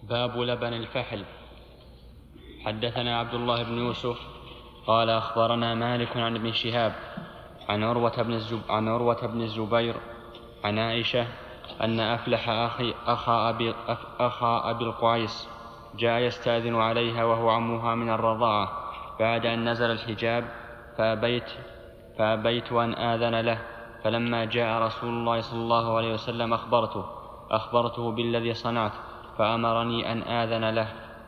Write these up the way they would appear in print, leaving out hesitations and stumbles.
باب لبن الفحل. حدثنا عبد الله بن يوسف قال أخبرنا مالك عن ابن شهاب عن عروة بن الزبير عن عائشة أن أفلح أخا أبي القعيس جاء يستأذن عليها وهو عمها من الرضاعة بعد أن نزل الحجاب فأبيت أن آذن له، فلما جاء رسول الله صلى الله عليه وسلم أخبرته بالذي صنعت فأمرني أن آذن له.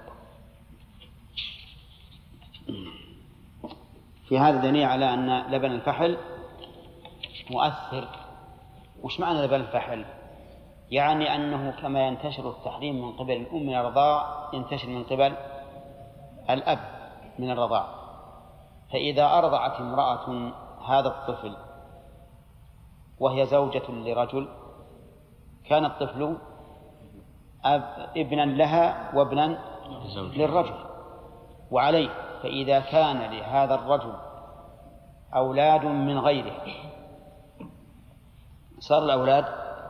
في هذا دليل على أن لبن الفحل مؤثر. وش معنى لبن الفحل؟ يعني أنه كما ينتشر التحريم من قبل الأم من الرضاع ينتشر من قبل الأب من الرضاع. فإذا أرضعت امرأة هذا الطفل وهي زوجة لرجل كان الطفل ابنا لها وابنا للرجل وعليه. فإذا كان لهذا الرجل أولاد من غيره صار الأولاد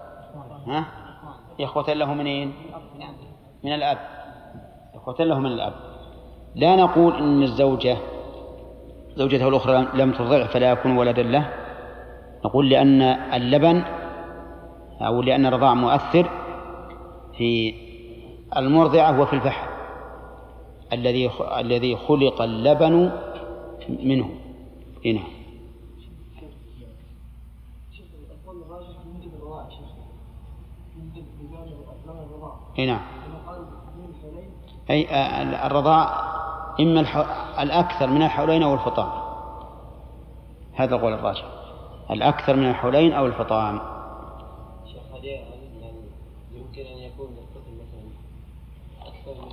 إخوة له منين؟ من الأب، إخوة له من الأب. لا نقول إن الزوجته الأخرى لم ترضع فلا يكون ولدا له، نقول لأن اللبن أو لأن الرضاع مؤثر في المرضعة وفي الفحل الذي خلق اللبن منه. هنا هنا أي الرضاع إما الأكثر من الحولين أو الفطام. هذا القول الراجح، الأكثر من الحولين أو الفطام. يمكن أن يكون الطفل مثلا أكثر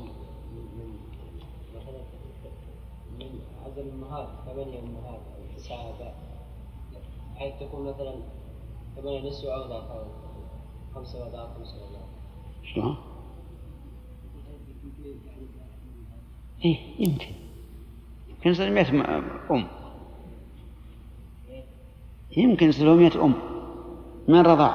من عدد الأمهات 8 أمهات أو 9 آباء، حيث تكون مثلا 8 نسوة أو 5 وضعات 5 وضعات. شلون؟ إيه يمكن يصير 100 أم، يمكن يصير 100 أم من رضاع.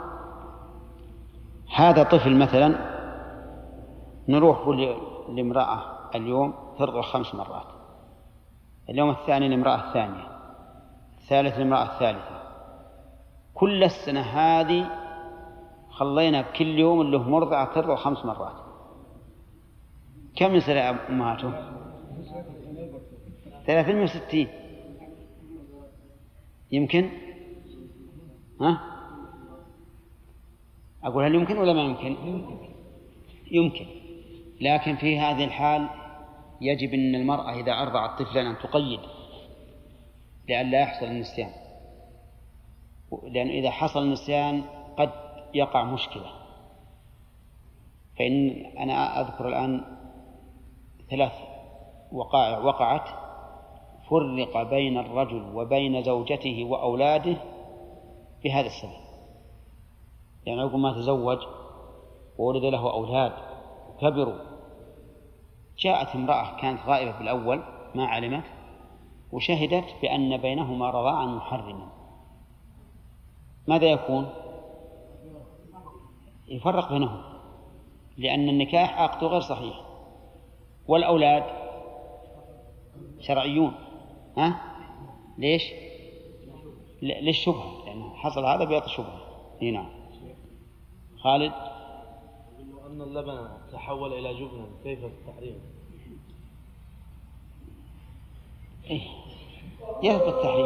هذا طفل مثلا نروح لامرأة اليوم ترضع 5 مرات، اليوم الثاني لامرأة الثانية، الثالث لامرأة الثالثة، كل السنة هذه خلينا كل يوم اللي هو مرضعة ترضع 5 مرات. كم يصير أمهاته؟ 360 يمكن. أقول هل يمكن ولا ما يمكن؟ يمكن، لكن في هذه الحال يجب أن المرأة إذا أرضعت طفلا أن تقيد لئلا يحصل النسيان، لأن إذا حصل النسيان قد يقع مشكلة. فإن أنا أذكر الآن 3 وقائع وقعت فرق بين الرجل وبين زوجته وأولاده بهذا السبب. يعني عقب ما تزوج وولد له أولاد كبروا، جاءت امرأة كانت غائبة بالأول ما علمت وشهدت بأن بينهما رضاعا محرما، ماذا يكون؟ يفرق بينهم، لأن النكاح عقد غير صحيح، والأولاد شرعيون. ليش؟ للشبهة، لأنه حصل هذا بيعطي شبهة. هنا خالد أن اللبن تحول إلى جبن، كيف التحريم؟ يثبت التحريم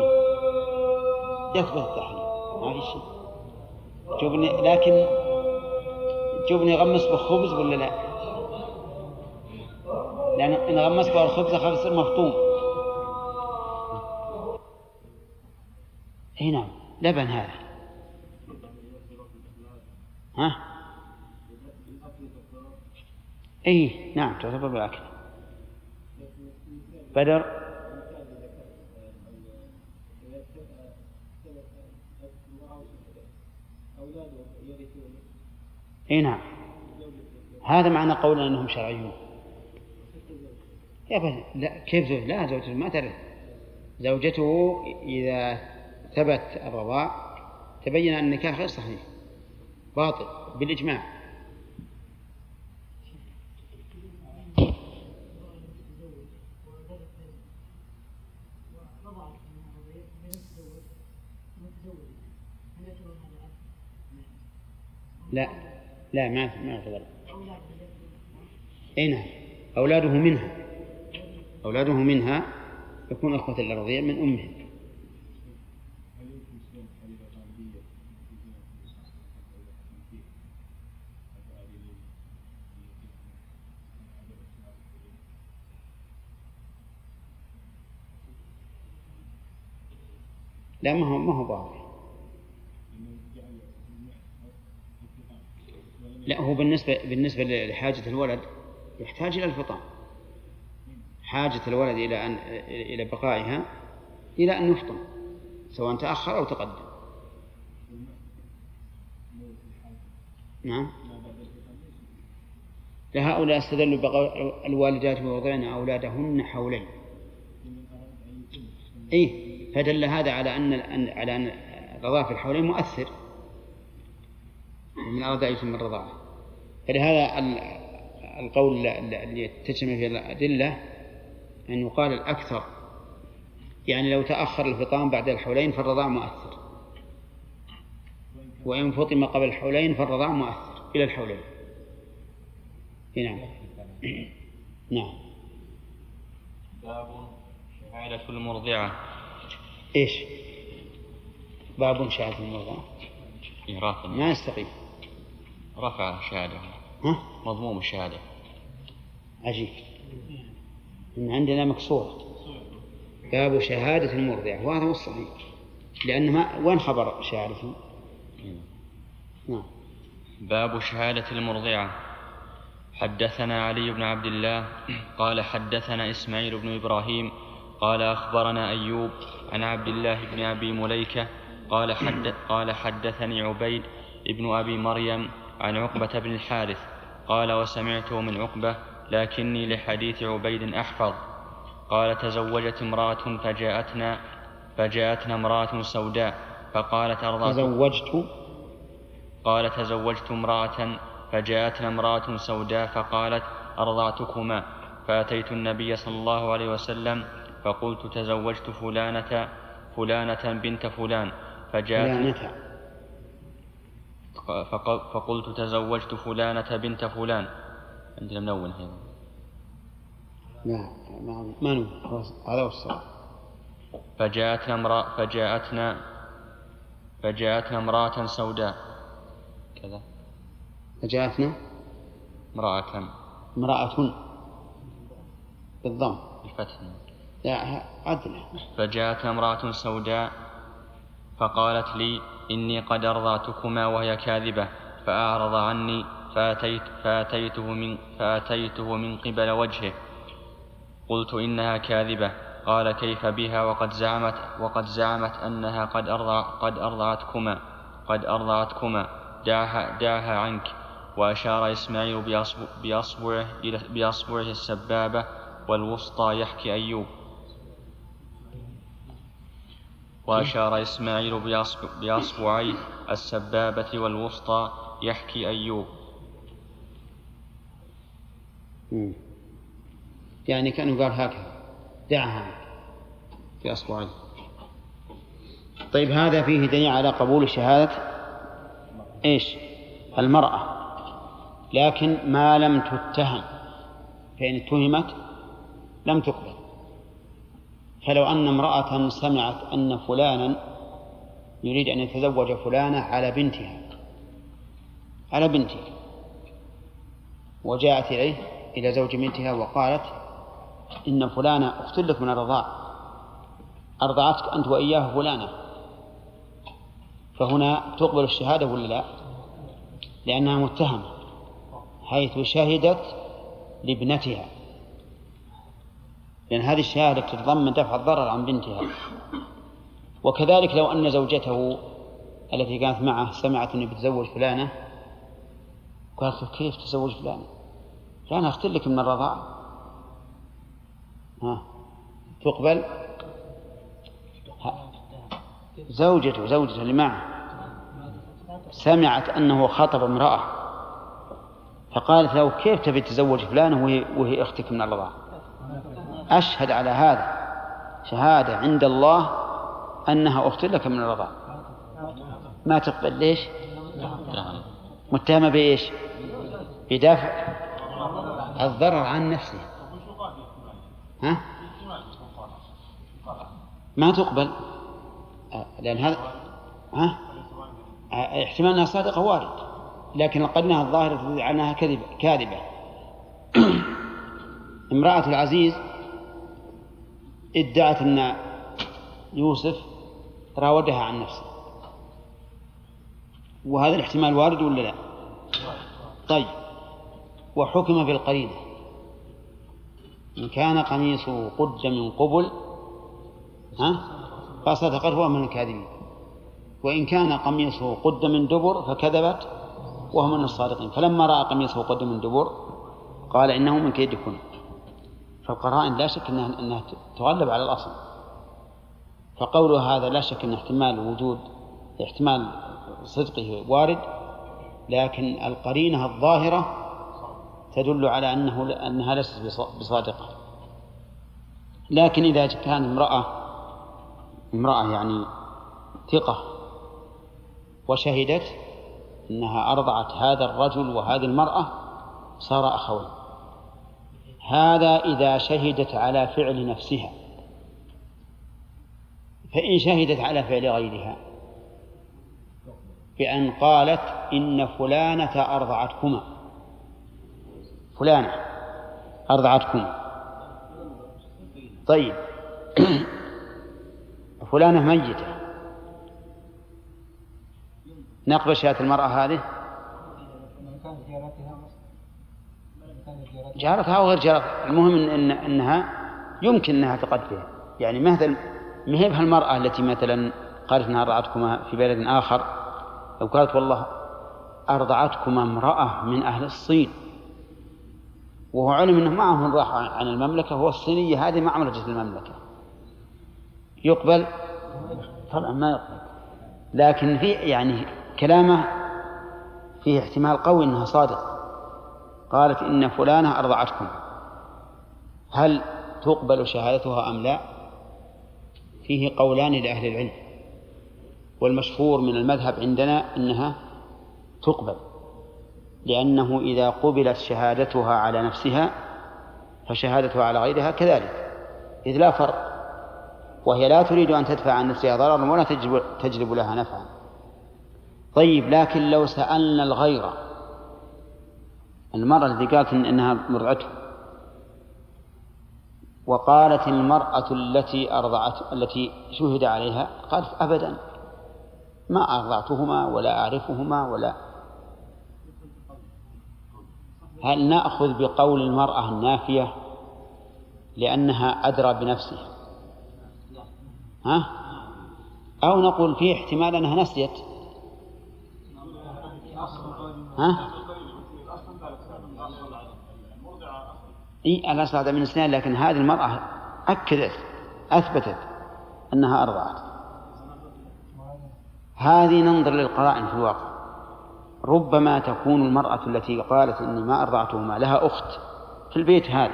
ما في شيء. جبن، لكن جبن يغمس بخبز ولا لا؟ لأن إن غمس بالخبز خلاص يصير مفطوم. نعم لبن هذا. نعم تعتبر بالأكل. بدر نعم هذا معنى قولنا أنهم شرعيون. لا كيف زوج؟ لا زوجته ما ترث. زوجته إذا ثبت الرضاع تبين أن النكاح غير صحيح باطل بالإجماع. لا لا ما يعتبر. أين أولاده منها يكون أخوة الأرضية من أمهم. لا ما هو واضح. لا هو بالنسبة لحاجة الولد يحتاج إلى الفطام، حاجة الولد إلى بقائها إلى أن يفطم سواء تأخر أو تقدم. نعم. لهؤلاء استدلوا بقول الوالدات يرضعن أولادهن حولين. إيه فدل هذا على أن الرضاعة في الحولين مؤثر من أراد يتم الرضاعة. فلهذا القول اللي تجمع في الأدلة أن يقال الأكثر، يعني لو تأخر الفطام بعد الحولين فالرضاع مؤثر، وإن فطم قبل الحولين فالرضاع مؤثر إلى الحولين. نعم. نعم. باب شهادة المرضعة. إيش باب شهادة المرضعة؟ ما يستقيم. رفع الشهادة مضموم الشهادة. عجيب، إن عندنا مكسورة باب شهادة المرضعة، وهذا هو الصحيح لأن وين خبر شهادته؟ نعم. باب شهادة المرضعة. حدثنا علي بن عبد الله قال حدثنا إسماعيل بن إبراهيم قال أخبرنا أيوب عن عبد الله بن أبي مليكة قال حدثني عبيد ابن أبي مريم عن عقبة بن الحارث قال وسمعته من عقبة لكني لحديث عبيد أحفظ. قال تزوجت امرأة فجاءتنا امرأة سوداء فقالت تزوجت امرأة فجاءتنا امرأة سوداء فقالت أرضعتكما، فأتيت النبي صلى الله عليه وسلم فقلت تزوجت فلانة بنت فلان فقلت تزوجت فلانة بنت فلان. عندنا منون هنا. لا ما نون، هذا هو الصواب. فجاءتنا امرأة سوداء كذا. فجاءتنا امرأة بالضم الفتح. لا عدل. فجاءتنا امرأة سوداء فقالت لي إني قد أرضعتكما وهي كاذبة، فأعرض عني فأتيته من قبل وجهه قلت إنها كاذبة. قال كيف بها وقد زعمت أنها قد أرضعتكما دعها عنك. وأشار إسماعيل بأصبعه السبابة والوسطى يحكي أيوب. وأشار إسماعيل بأصبعي السبابة والوسطى يحكي أيوب. يعني كأنه قال هكذا دعها في أصبعي. طيب هذا فيه دليل على قبول شهادة إيش المرأة، لكن ما لم تتهم، فإن اتهمت لم تقبل. فلو أن امرأة سمعت أن فلانا يريد أن يتزوج فلانة على بنتها وجاءت إلى زوج بنتها وقالت إن فلانة أخت لك من الرضاع، أرضعتك أنت وإياه فلانة، فهنا تقبل الشهادة ولا لا؟ لأنها متهمة حيث شهدت لابنتها، لأن هذه الشهادة تتضمن دفع الضرر عن بنتها. وكذلك لو أن زوجته التي كانت معه سمعت أنه بتزوج فلانة قالت له كيف تزوج فلانة أخت لك من الرضاعة، تقبل. زوجته اللي معه سمعت أنه خطب امرأة فقالت له كيف تبي تزوج فلانة وهي أختك من الرضاعة، أشهد على هذا شهادة عند الله أنها أخت لك من الرضاعة، ما تقبل. ليش؟ متهمة بإيش؟ بدفع الضرر عن نفسه. ها؟ ما تقبل لأن هذا احتمال أنها صادقة وارد، لكن القرينة الظاهرة تدل على أنها كاذبة. امرأة العزيز ادعت أن يوسف راودها عن نفسه، وهذا الاحتمال وارد ولا لا؟ طيب، وحكم بالقرينة. إن كان قميصه قد من قبل فصدقت وهو من الكاذبين، وإن كان قميصه قد من دبر فكذبت وهو من الصادقين. فلما رأى قميصه قد من دبر قال إنه من كيدكن. فالقرائن لا شك أنها تغلب على الأصل، فقوله هذا لا شك أن احتمال صدقه وارد، لكن القرينة الظاهرة تدل على أنها ليست بصادقة. لكن إذا كان امرأة يعني ثقة وشهدت أنها أرضعت هذا الرجل وهذه المرأة صار أخوين. هذا إذا شهدت على فعل نفسها، فإن شهدت على فعل غيرها بأن قالت إن فلانة أرضعتكما، فلانة أرضعتكما، طيب فلانة ميتة، نقبل شهادة المرأة هذه جارتها وغير جارتها. المهم إنها يمكن أنها تقدمها، يعني مثل مهبها المرأة التي مثلا قالت أنها أرضعتكما في بلد آخر، لو قالت والله أرضعتكما امرأة من أهل الصين وهو علم أنه معهم راح عن المملكة، هو الصينية هذه ما عملت المملكة، يقبل؟ طبعا ما يقبل. لكن في يعني كلامه فيه احتمال قوي أنها صادق. قالت إن فلانة أرضعتكم، هل تقبل شهادتها أم لا؟ فيه قولان لأهل العلم، والمشهور من المذهب عندنا أنها تقبل، لأنه إذا قبلت شهادتها على نفسها فشهادتها على غيرها كذلك، إذ لا فرق، وهي لا تريد أن تدفع عن نفسها ضررا ولا تجلب لها نفعا. طيب، لكن لو سألنا الغير، المرأة التي قالت إنها مرضعته، وقالت المرأة التي شهد عليها قالت أبدا ما أرضعتهما ولا أعرفهما ولا، هل نأخذ بقول المرأة النافية لأنها أدرى بنفسها أو نقول فيه احتمال أنها نسيت؟ الأصل هذا من السنين، لكن هذه المرأة أثبتت أنها أرضعت. هذه ننظر للقرائن في الواقع، ربما تكون المرأة التي قالت إني ما أرضعتهما لها أخت في البيت هذا،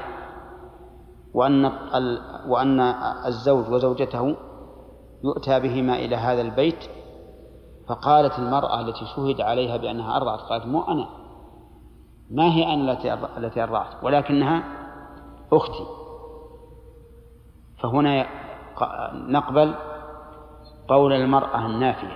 وأن الزوج وزوجته يؤتى بهما إلى هذا البيت، فقالت المرأة التي شهد عليها بأنها أرضعت قالت مو أنا، ما هي أنا التي أرضعت ولكنها أختي. فهنا نقبل قول المرأة النافية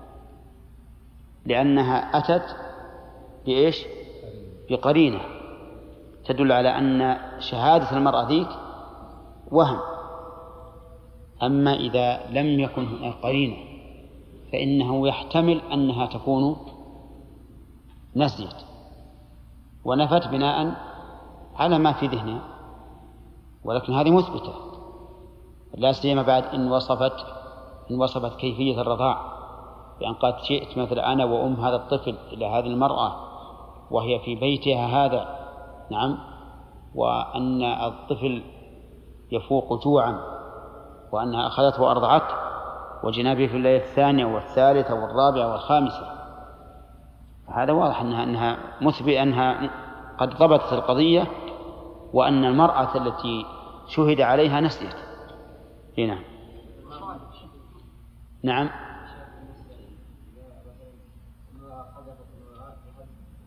لأنها أتت بإيش؟ بقرينة تدل على أن شهادة المرأة ذيك وهم. أما إذا لم يكن هناك قرينة فإنه يحتمل أنها تكون نسيت ونفت بناء على ما في ذهنها، ولكن هذه مثبتة، لا سيما بعد إن وصفت كيفية الرضاع بأن قد شئت مثل أنا وأم هذا الطفل إلى هذه المرأة وهي في بيتها هذا، نعم، وأن الطفل يفوق جوعا وأنها أخذته وأرضعته وجنابه في الليلة الثانية والثالثة والرابعة والخامسة. هذا واضح أنها مثبت أنها قد ضبطت القضية، وأن المرأة التي شهد عليها نسيت. هنا نعم في حد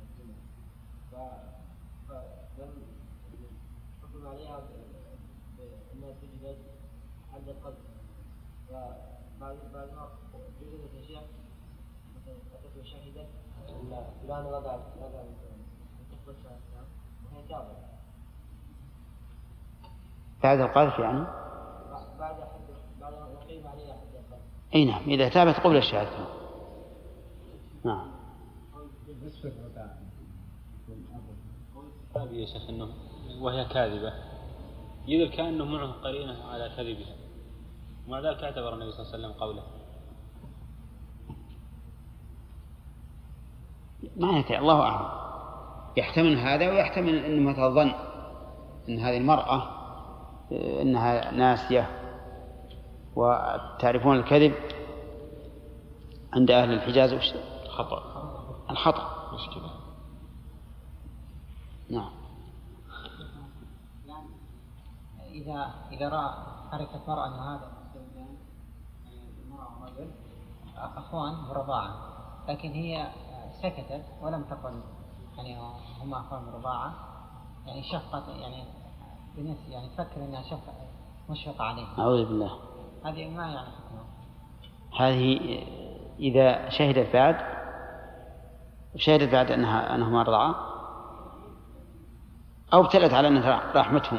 فلم حكم عليها بأنها تجلد حد القذف. فبعد ما جلدت الشيخ مثلا أتته شهدت أن فلان وضع تقبل شهادتها وهي تابعة بعد القذف يعني بعد ما يقيم عليها حد القذف. اي نعم، اذا تابت قبل الشهاده. نعم. هذه يا شيخ انه وهي كاذبه يدل كانه معه قرينه على كذبها، ومع ذلك اعتبر النبي صلى الله عليه وسلم قوله. معناته الله اعلم، يحتمل هذا ويحتمل انه مثلا ظن ان هذه المراه انها ناسيه، وتعرفون الكذب عند اهل الحجاز وش الخطأ مشكلة. نعم. إذا رأى عرفت مرأة أن هذا المرأة ورجل أخوان برضاعة، لكن هي سكتت ولم تقل يعني هما أخوان برضاعة، يعني شفقت يعني بنفس يعني تفكر أنها مشفقة عليه. أعوذ بالله. هذه ما يعني حكمها. هذه إذا شهدت بعد أنهما رضعا أو ابتلت على أن رحمتهم،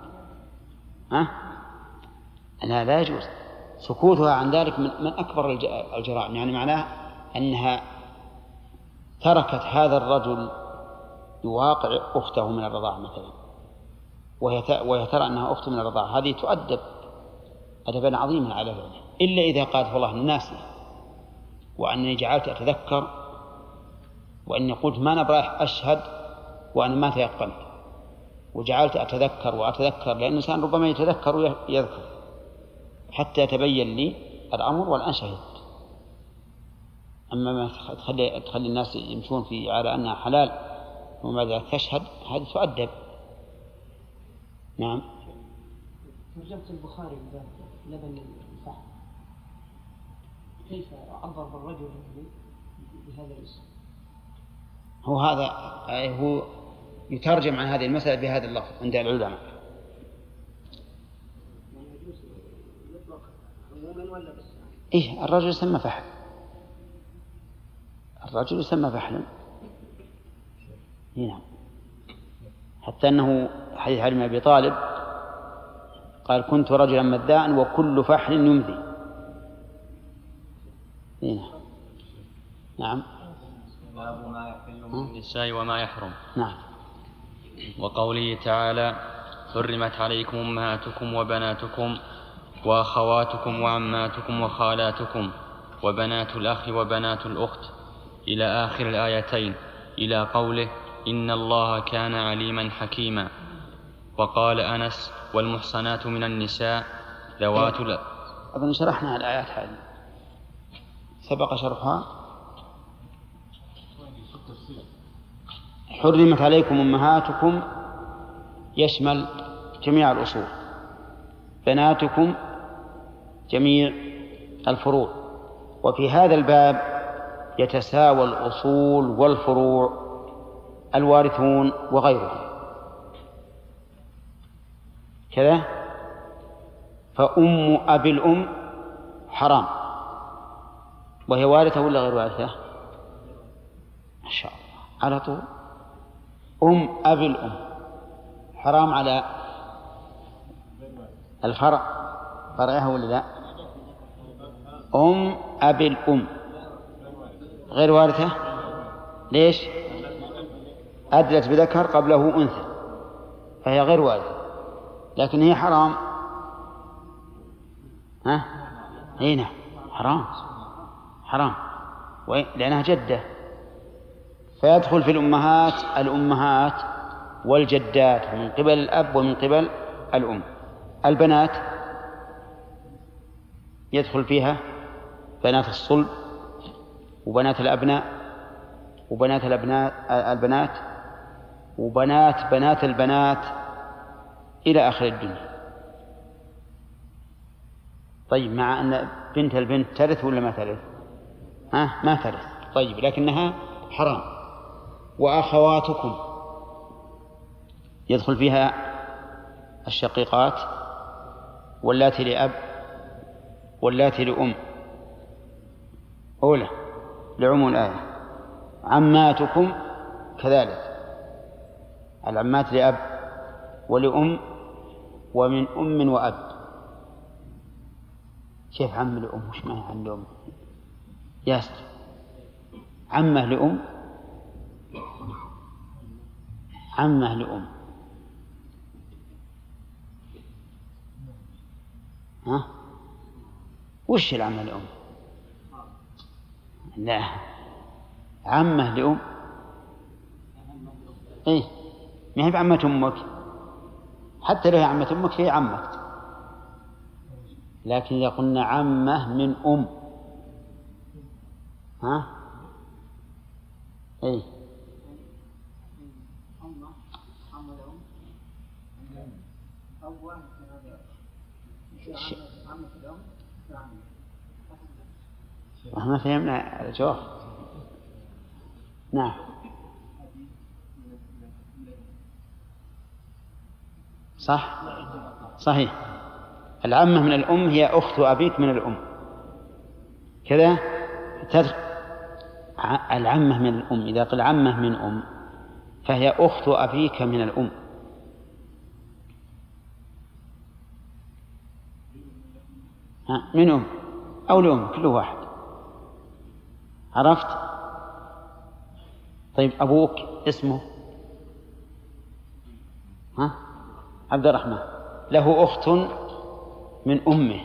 لا يجوز سكوتها عن ذلك من أكبر الجرائم. يعني معناه أنها تركت هذا الرجل يواقع أخته من الرضاعة مثلا، وهي ترى أنها أخت من الرضاعة، هذه تؤدب أدبا عظيما على فعله، إلا إذا قالت والله ناسي وأنني جعلت أتذكر وأني قلت ما نبغى أشهد وأنا ما تيقنت وجعلت أتذكر، لأن الإنسان ربما يتذكر ويذكر حتى يتبين لي الأمر والآن شهدت. أما ما تخلي الناس يمشون على أنها حلال وما ذلك تشهد، هذه تؤدب. نعم. ترجمة البخاري لبن الفحم كيف عبر بالرجل بهذا الاسم؟ هو يترجم عن هذه المسألة بهذا اللفظ عند العلماء. يجوز يطلق عموما ولا بس؟ إيه، الرجل يسمى فحلا. نعم. حتى أنه حديث علي بن أبي طالب قال كنت رجلا مذاء وكل فحل يمذي. نعم. باب ما يحل من النساء وما يحرم. نعم. وقوله تعالى حرمت عليكم أمهاتكم وبناتكم وأخواتكم وعماتكم وخالاتكم وبنات الأخ وبنات الأخت إلى آخر الآيتين، إلى قوله إن الله كان عليما حكيما. وقال أنس والمحصنات من النساء ذوات أظن شرحنا الآيات هذه، سبق شرحها. حرمت عليكم أمهاتكم يشمل جميع الأصول، بناتكم جميع الفروع، وفي هذا الباب يتساوى الأصول والفروع الوارثون وغيرهم كذا. فأم أبي الأم حرام، وهي وارثة ولا غير وارثة؟ ما شاء الله على طول. أم أبي الأم حرام على الفرع، فرعها ولا لا؟ أم أبي الأم غير وارثة. ليش؟ أدلت بذكر قبله أنثى، فهي غير وارثة، لكن هي حرام. هنا حرام لأنها جدة، فيدخل في الأمهات والجدات من قبل الأب ومن قبل الأم. البنات يدخل فيها بنات الصلب وبنات الأبناء وبنات البنات وبنات البنات إلى آخر الدنيا. طيب، مع أن بنت البنت ترث ولا ما ترث؟ ما ترث. طيب، لكنها حرام. وأخواتكم يدخل فيها الشقيقات واللاتي لأب واللاتي لأم أولى لعموم الآية. عماتكم كذلك، العمات لأب ولأم ومن أم وأب. كيف عم لأم؟ وش معنى عم لأم؟ ياسر، عمه لأم، عمه لأم. ها؟ وش العمه لأم؟ لا، عمه لأم. إيه، ما هي بعمة أمك، حتى لو هي عمة أمك هي عمك، لكن إذا قلنا عمه من أم، ها؟ إيه، ما فهمنا الجواب. نعم صح، صحيح. العمة من الأم هي أخت أبيك من الأم كذا. العمة من الأم إذا قل عمة من أم فهي أخت أبيك من الأم. من أم أو لأم كل واحد. عرفت؟ طيب أبوك اسمه عبد الرحمن، له أخت من أمه،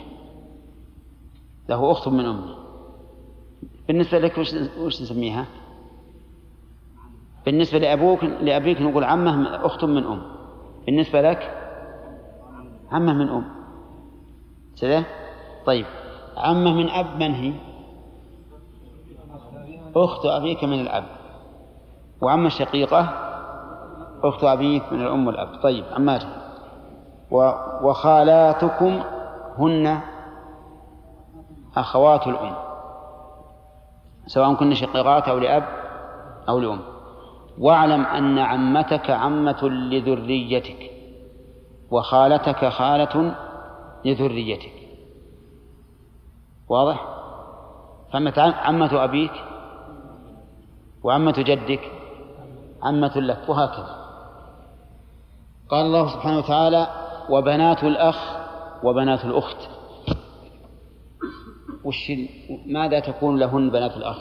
له أخت من أمه. بالنسبة لك وش نسميها؟ بالنسبة لأبيك نقول عمه أخت من أم، بالنسبة لك عمه من أم كذا. طيب عمه من أب من هي؟ أخت أبيك من الأب، وعمه الشقيقة أخت أبيك من الأم والأب. طيب عماته. وخالاتكم هن أخوات الأم، سواء كن شقيقات أو لأب أو لأم. واعلم أن عمتك عمة لذريتك وخالتك خالة لذريتك. واضح؟ عمة أبيك وعمة جدك عمة لك، وهكذا. قال الله سبحانه وتعالى وبنات الأخ وبنات الأخت. ماذا تكون لهن بنات الأخ؟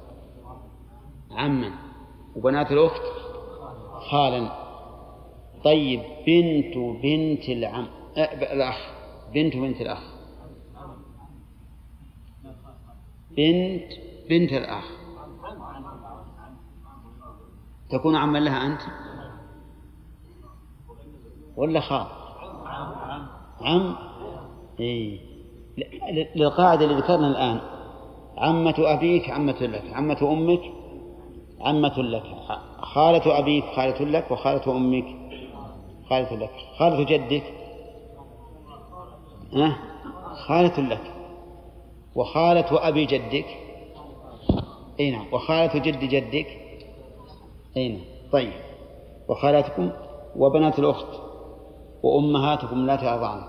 عما، وبنات الأخت خالا. طيب بنت العم الأخ، بنت الأخ، بنت الأخ تكون عما لها أنت ولا خال؟ عم. إيه. للقاعدة اللي ذكرنا الآن، عمة أبيك عمة لك، عمة أمك عمة لك، خالة أبيك خالة لك، وخالة أمك خالة لك، خالة جدك خالة لك، وخالة أبي جدك أين، وخالة جد جدك أين. طيب وخالاتكم وبنات الأخت وأمهاتكم لا ترضعن.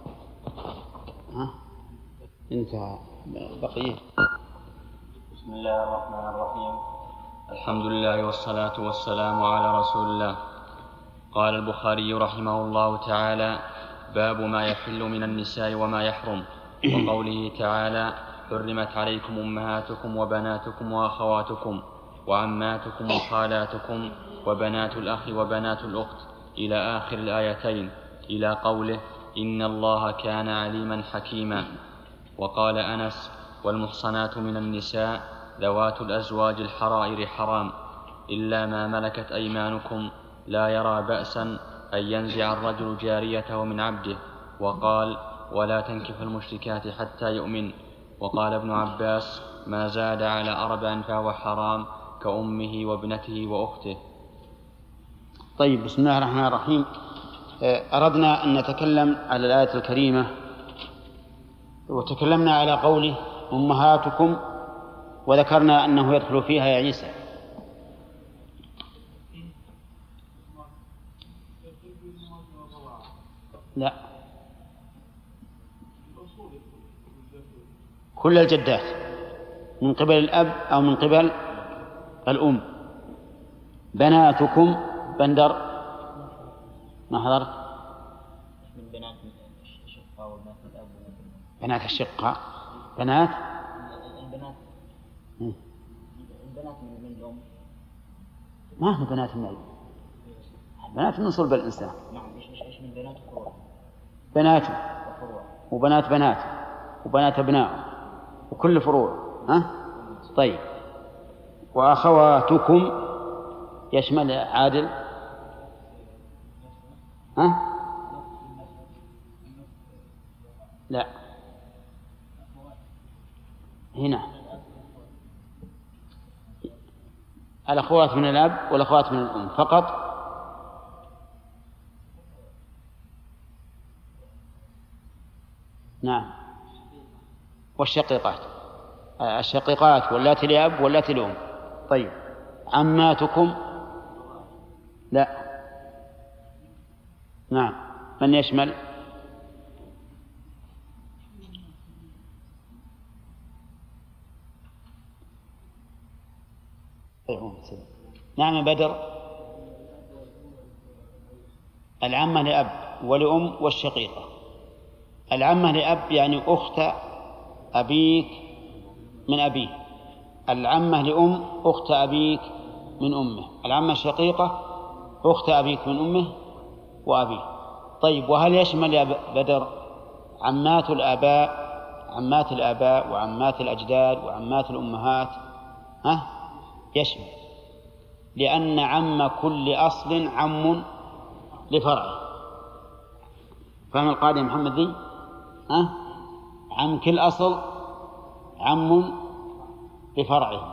انتهى. بقية. بسم الله الرحمن الرحيم. الحمد لله والصلاة والسلام على رسول الله. قال البخاري رحمه الله تعالى: باب ما يحل من النساء وما يحرم، وقوله تعالى: حرمت عليكم أمهاتكم وبناتكم وأخواتكم وعماتكم وخالاتكم وبنات الأخ وبنات الأخت إلى آخر الآيتين، إلى قوله: إن الله كان عليما حكيما. وقال أنس: والمحصنات من النساء ذوات الأزواج الحرائر حرام إلا ما ملكت أيمانكم لا يرى بأسا أن ينزع الرجل جاريته من عبده. وقال: ولا تنكح المشركات حتى يؤمن. وقال ابن عباس: ما زاد على 4 فهو حرام كأمه وابنته وأخته. طيب بسم الله الرحمن الرحيم. أردنا أن نتكلم على الآية الكريمة، وتكلمنا على قوله أمهاتكم، وذكرنا أنه يدخل فيها يا عيسى. لا، كل الجدات من قبل الأب أو من قبل الأم. بناتكم بندر ما حضرت؟ من بنات الشقة وبنات الأب. بنات الشقة، بنات البنات من الأم. ما هو بنات من الأب، بنات من صلب الإنسان. نعم. إيش من بنات وفروع؟ بناته وبنات بناته وبنات أبنائه وكل فروع. ها؟ طيب. وأخواتكم يشمل عادل؟ ها؟ لا، هنا الأخوات من الأب والأخوات من الأم فقط. نعم. والشقيقات، الشقيقات واللاتي لأب واللاتي لأم. طيب. عماتكم؟ لا. نعم. من يشمل؟ نعم بدر. العمة لأب ولأم والشقيقة. العمة لأب يعني أخت أبيك من أبيه. العمة لأم أخت أبيك من أمه. العمة الشقيقة أخت أبيك من أمه وأبيه. طيب. وهل يشمل يا بدر عمات الآباء وعمات الأجداد وعمات الأمهات؟ ها؟ يشمل، لأن عم كل أصل عم لفرعه. فهم القاعدة يا محمد ذي؟ ها؟ عم كل أصل عم لفرعه.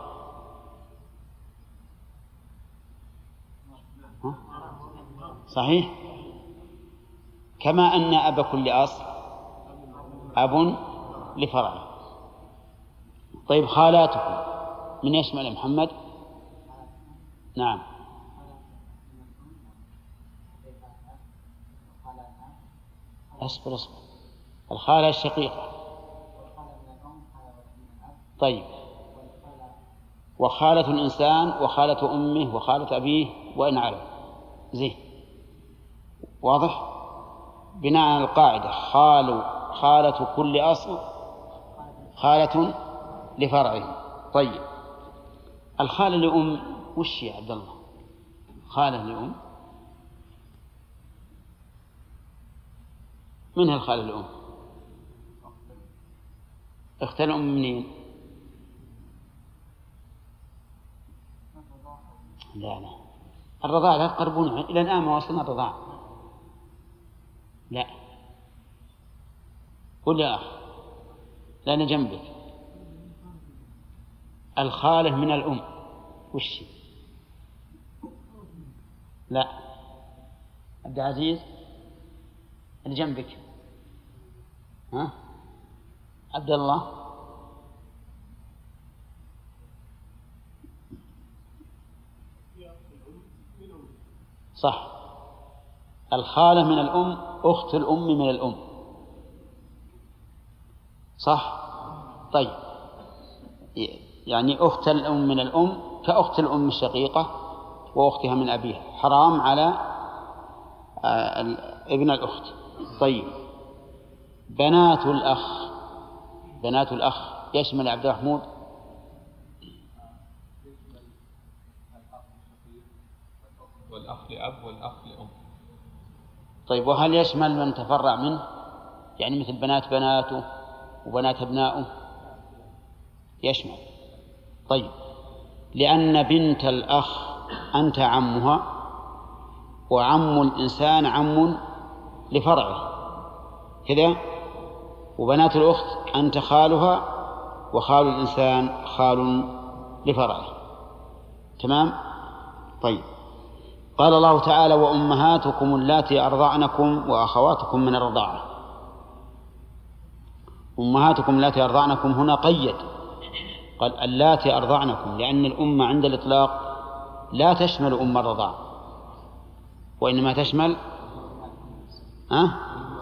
ها؟ صحيح. كما أن أب كل أصل أب لفرعه. طيب. خالاتكم من يشمل يا محمد؟ نعم. أصبر. الخالة الشقيقة. طيب. وخالة الإنسان وخالة أمه وخالة أبيه وإن علم. زين. واضح؟ بناء على القاعدة خالة كل أصل خالة لفرعه. طيب. الخالة لأم وش يا عبد الله؟ خالة لأم منها الخالة لأم. اخت الأم منين؟ لا الرضاعة لا تقربون إلى الآن ما وصلنا الرضاعة. لا. قل يا أخ لأنا جنبك. الخالة من الأم وش؟ لا. عبد العزيز اللي جنبك. ها؟ عبد الله. صح. الخالة من الأم أخت الأم من الأم. صح. طيب. يعني أخت الأم من الأم كأخت الأم الشقيقة وأختها من أبيها، حرام على ابن الأخت. طيب. بنات الأخ يشمل عبد الرحمن؟ والأخ لأب والأخ لأم. طيب. وهل يشمل من تفرع منه يعني مثل بنات بناته وبنات أبنائه؟ يشمل. طيب. لأن بنت الأخ أنت عمها وعم الإنسان عم لفرعه كذا، وبنات الأخت أنت خالها وخال الإنسان خال لفرعه. تمام. طيب. قال الله تعالى وأمهاتكم اللاتي أرضعنكم وأخواتكم من الرضاعة. أمهاتكم اللاتي أرضعنكم هنا قيد، قال اللاتي أرضعنكم، لأن الأمة عند الإطلاق لا تشمل أم الرضاعة وإنما تشمل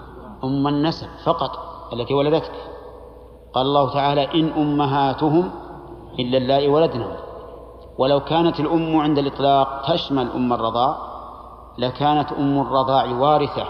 أم النسب فقط التي ولدتك. قال الله تعالى إن أمهاتهم إلا اللائي ولدنهم. ولو كانت الأم عند الإطلاق تشمل أم الرضاع لكانت أم الرضاع وارثة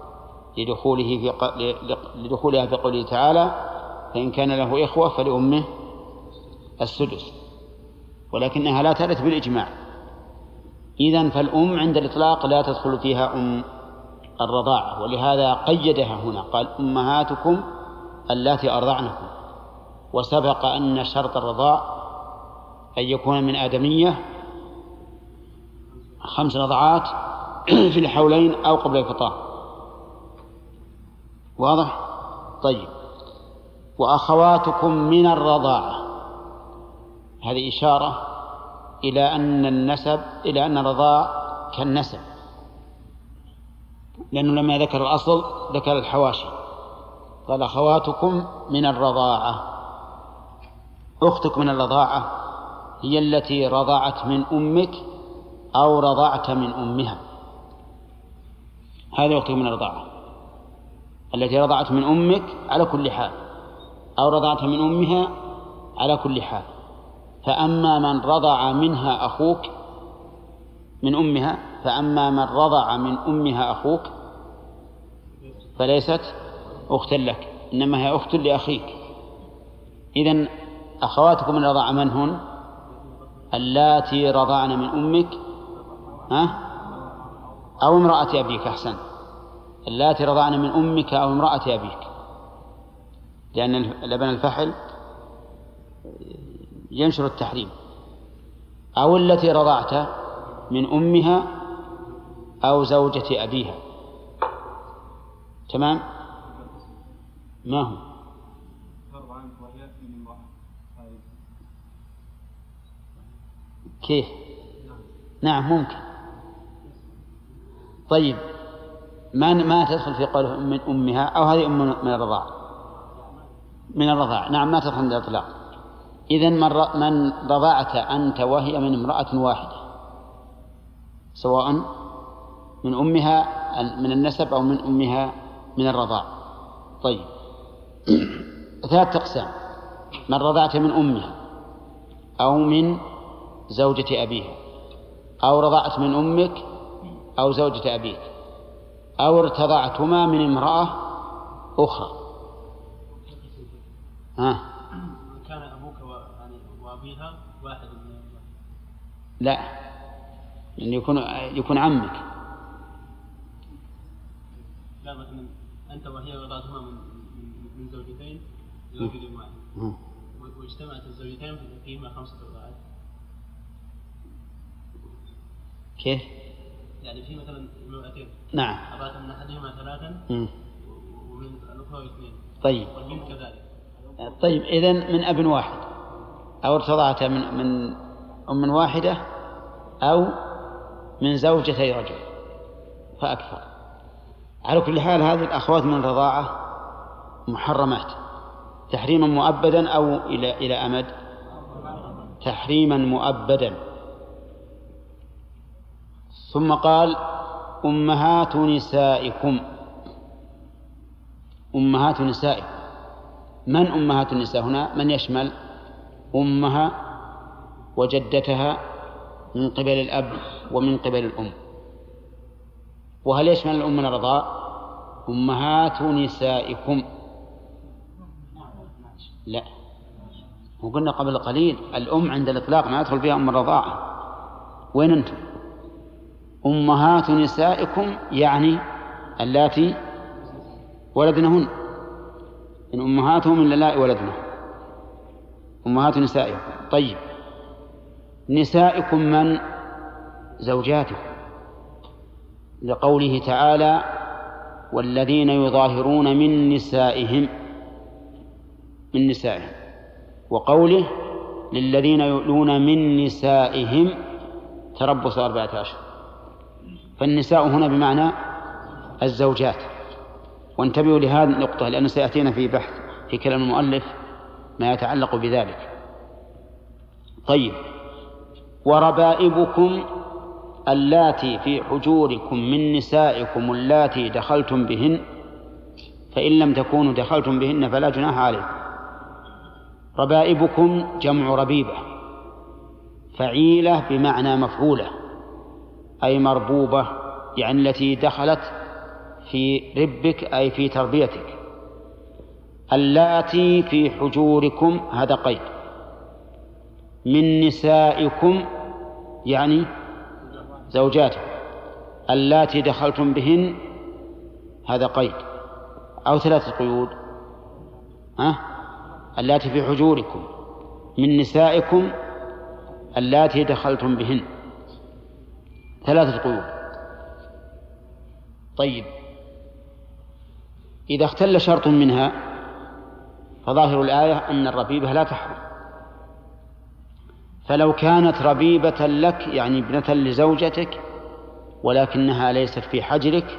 لدخولها في قوله تعالى فإن كان له إخوة فلأمه السدس، ولكنها لا ترث بالإجماع. إذن فالأم عند الإطلاق لا تدخل فيها أم الرضاعة، ولهذا قيدها هنا قال أمهاتكم اللاتي أرضعنكم. وسبق أن شرط الرضاع أن يكون من آدمية 5 رضعات في الحولين أو قبل الفطام. واضح؟ طيب. وأخواتكم من الرضاعة، هذه إشارة إلى أن الرضاع كالنسب، لأنه لما ذكر الأصل ذكر الحواشي. قال أخواتكم من الرضاعة. أختك من الرضاعة هي التي رضعت من أمك أو رضعت من أمها، هذه أختك من الرضاعة التي رضعت من أمك على كل حال أو رضعت من أمها على كل حال. فأما من رضع منها أخوك من أمها فأما من رضع من أمها أخوك فليست أختا لك، إنما هي أخت لأخيك. إذن أخواتكم من الرضاعة من هن؟ اللاتي رضعن من أمك أو امرأة أبيك. أحسن، اللاتي رضعن من أمك أو امرأة أبيك، لأن لبن الفحل ينشر التحريم. أو التي رضعت من أمها أو زوجة أبيها. تمام؟ ما هو؟ كيف؟ نعم ممكن. طيب ما تدخل في قوله من أمها أو هذه أم من الرضاعة؟ من الرضاعة نعم ما تدخل عند الإطلاق. إذن من رضعت أنت وهي من امرأة واحدة سواء من أمها من النسب أو من أمها من الرضاعة. طيب 3 أقسام: من رضعت من أمها أو من زوجة أبيها أو رضعت من أمك أو زوجة أبيك أو ارتضعتما من امرأة أخرى. كان أبوك وأبيها واحد من لا، يعني يكون عمك. لا، مثلا أنت وهي رضعتهما من زوجتين لرجل واحد واجتمعت الزوجتين فيهما 5 رضعات. كيف؟ يعني في مثلا امرأتين نعم أبات من أحدهما 3 ومن الأخرى 2. طيب والبنت كذلك. طيب إذن من أب واحد أو ارتضعت من أم واحدة أو من زوجتي رجل فأكثر. على كل حال هذه الأخوات من الرضاعة محرمات تحريما مؤبدا أو إلى أمد؟ تحريما مؤبدا. ثم قال أمهات نسائكم. أمهات نسائكم، من أمهات النساء هنا؟ من يشمل أمها وجدتها من قبل الأب ومن قبل الأم. وهل يشمل الأم من الرضاع؟ أمهات نسائكم لا، وقلنا قبل قليل الأم عند الإطلاق ما يدخل فيها أم الرضاعة. وين أنتم؟ أمهات نسائكم يعني اللاتي ولدنهن، إن أمهاتهم إلا اللائي ولدنهن أمهات نسائكم. طيب نسائكم من؟ زوجاتكم، لقوله تعالى والذين يظاهرون من نسائهم وقوله للذين يؤلون من نسائهم تربص 4 أشهر. فالنساء هنا بمعنى الزوجات. وانتبهوا لهذه النقطة لأنه سيأتينا في بحث في كلام المؤلف ما يتعلق بذلك. طيب وربائبكم اللاتي في حجوركم من نسائكم اللاتي دخلتم بهن فإن لم تكونوا دخلتم بهن فلا جناح عليكم. ربائبكم جمع ربيبة، فعيلة بمعنى مفعولة، أي مربوبة، يعني التي دخلت في ربك أي في تربيتك. اللاتي في حجوركم هذا قيد. من نسائكم يعني زوجاتكم. اللاتي دخلتم بهن هذا قيد أو 3 قيود. اللاتي في حجوركم، من نسائكم، اللاتي دخلتم بهن، 3 قيود. طيب، إذا اختل شرط منها فظاهر الآية أن الربيبة لا تحرم. فلو كانت ربيبة لك يعني ابنة لزوجتك ولكنها ليست في حجرك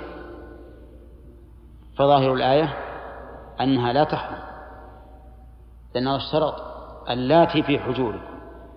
فظاهر الآية أنها لا تحرم، لأنه اشترط اللاتي في حجوركم.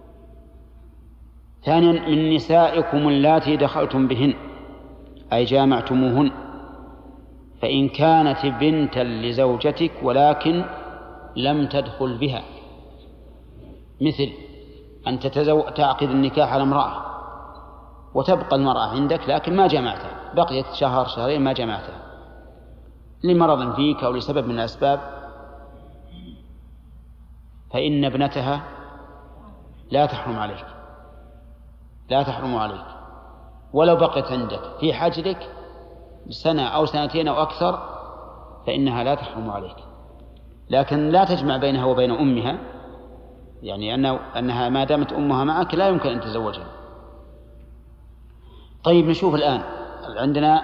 ثانيا، من نسائكم اللاتي دخلتم بهن أي جامعتموهن، فإن كانت بنتا لزوجتك ولكن لم تدخل بها، مثل أن تعقد النكاح على امرأة وتبقى المرأة عندك لكن ما جمعتها، بقيت شهر شهرين ما جمعتها لمرض فيك أو لسبب من الأسباب، فإن ابنتها لا تحرم عليك، لا تحرم عليك ولو بقيت عندك في حجرك بسنة أو 2 أو أكثر فإنها لا تحرم عليك. لكن لا تجمع بينها وبين أمها، يعني أنها ما دامت أمها معك لا يمكن أن تزوجها. طيب، نشوف الآن عندنا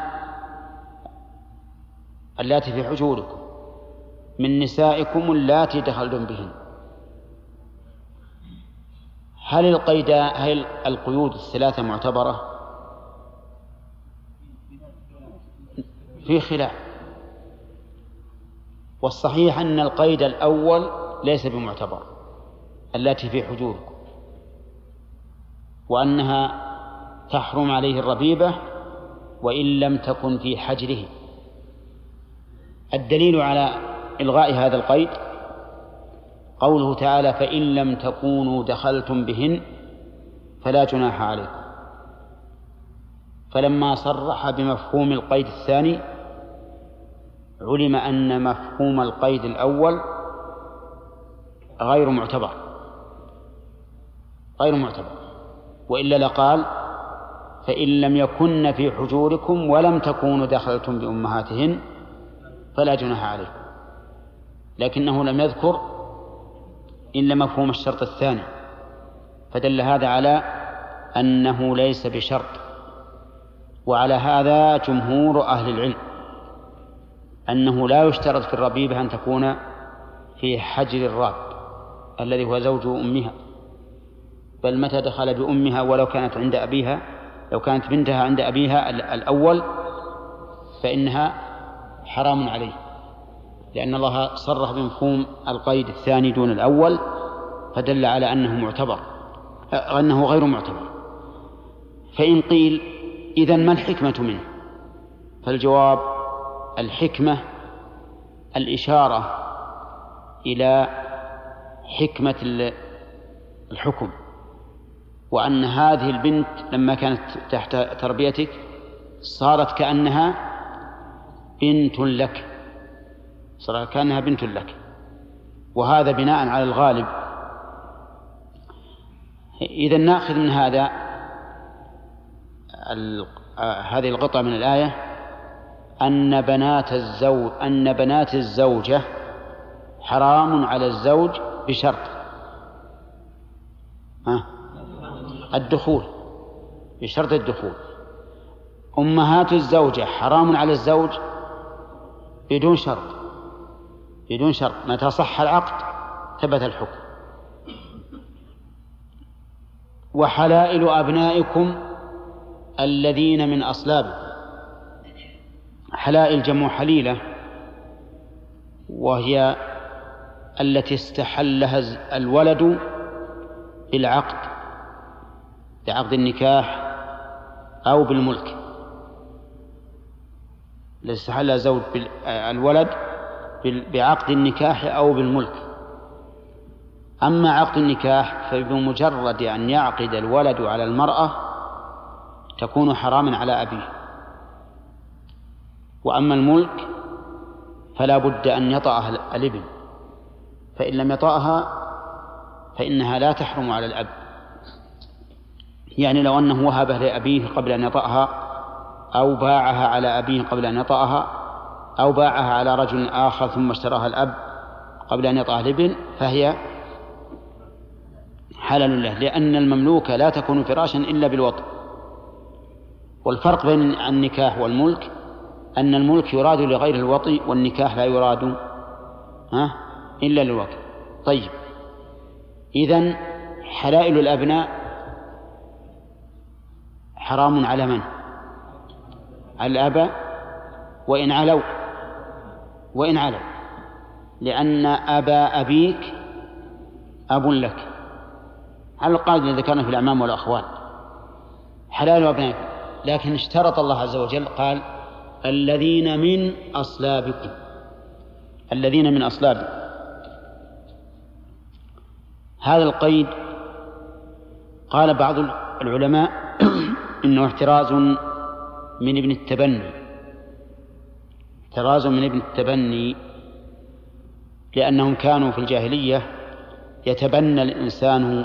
اللاتي في حجوركم، من نسائكم اللاتي دخلتم بهن. هل القيود ال3 معتبرة؟ في خلاف، والصحيح أن القيد الأول ليس بمعتبر، التي في حجوركم، وأنها تحرم عليه الربيبة وإن لم تكن في حجره. الدليل على إلغاء هذا القيد قوله تعالى: فإن لم تكونوا دخلتم بهن فلا جناح عليكم. فلما صرح بمفهوم القيد الثاني علم أن مفهوم القيد الأول غير معتبر، وإلا لقال: فإن لم يكن في حجوركم ولم تكونوا دخلتم بأمهاتهن فلا جناح عليكم، لكنه لم يذكر إلا مفهوم الشرط الثاني، فدل هذا على أنه ليس بشرط. وعلى هذا جمهور أهل العلم، أنه لا يشترط في الربيبة أن تكون في حجر الراب الذي هو زوج أمها، بل متى دخل بأمها ولو كانت عند أبيها، لو كانت بنتها عند أبيها الأول فإنها حرام عليه، لأن الله صرح بمفهوم القيد الثاني دون الأول، فدل على أنه غير معتبر. فإن قيل: إذن ما الحكمة منه؟ فالجواب: الحكمة الإشارة إلى حكمة الحكم، وأن هذه البنت لما كانت تحت تربيتك صارت كأنها بنت لك، وهذا بناء على الغالب. إذا نأخذ من هذا هذه القطعة من الآية أن بنات الزوجة حرام على الزوج بشرط الدخول، بشرط الدخول. أمهات الزوجة حرام على الزوج بدون شرط، متى صح العقد ثبت الحكم. وحلائل أبنائكم الذين من أصلابكم. حلائل جمع حليلة، وهي التي استحلها الولد بالعقد، بعقد النكاح أو بالملك. الذي استحلها الزوج الولد بعقد النكاح أو بالملك. أما عقد النكاح فبمجرد أن يعقد الولد على المرأة تكون حراما على أبيه، وأما الملك فلا بد أن يطأها الابن، فإن لم يطأها فإنها لا تحرم على الأب. يعني لو أنه وهبها لأبيه قبل أن يطأها، أو باعها على أبيه قبل أن يطأها، أو باعها على رجل آخر ثم اشتراها الأب قبل أن يطأها الابن، فهي حلال له، لأن المملوك لا تكون فراشا إلا بالوطء. والفرق بين النكاح والملك أن الملك يراد لغير الوطء، والنكاح لا يراد إلا للوطء. طيب، إذن حلائل الأبناء حرام على من؟ على الآباء وإن علوا، لأن أبا أبيك أب لك، على القاعدة التي ذكرنا في الأعمام والأخوال حلال أبنائكم. لكن اشترط الله عز وجل قال الذين من أصلابكم، الذين من أصلابكم. هذا القيد قال بعض العلماء إنه احتراز من ابن التبني، احتراز من ابن التبني، لأنهم كانوا في الجاهلية يتبنى الإنسان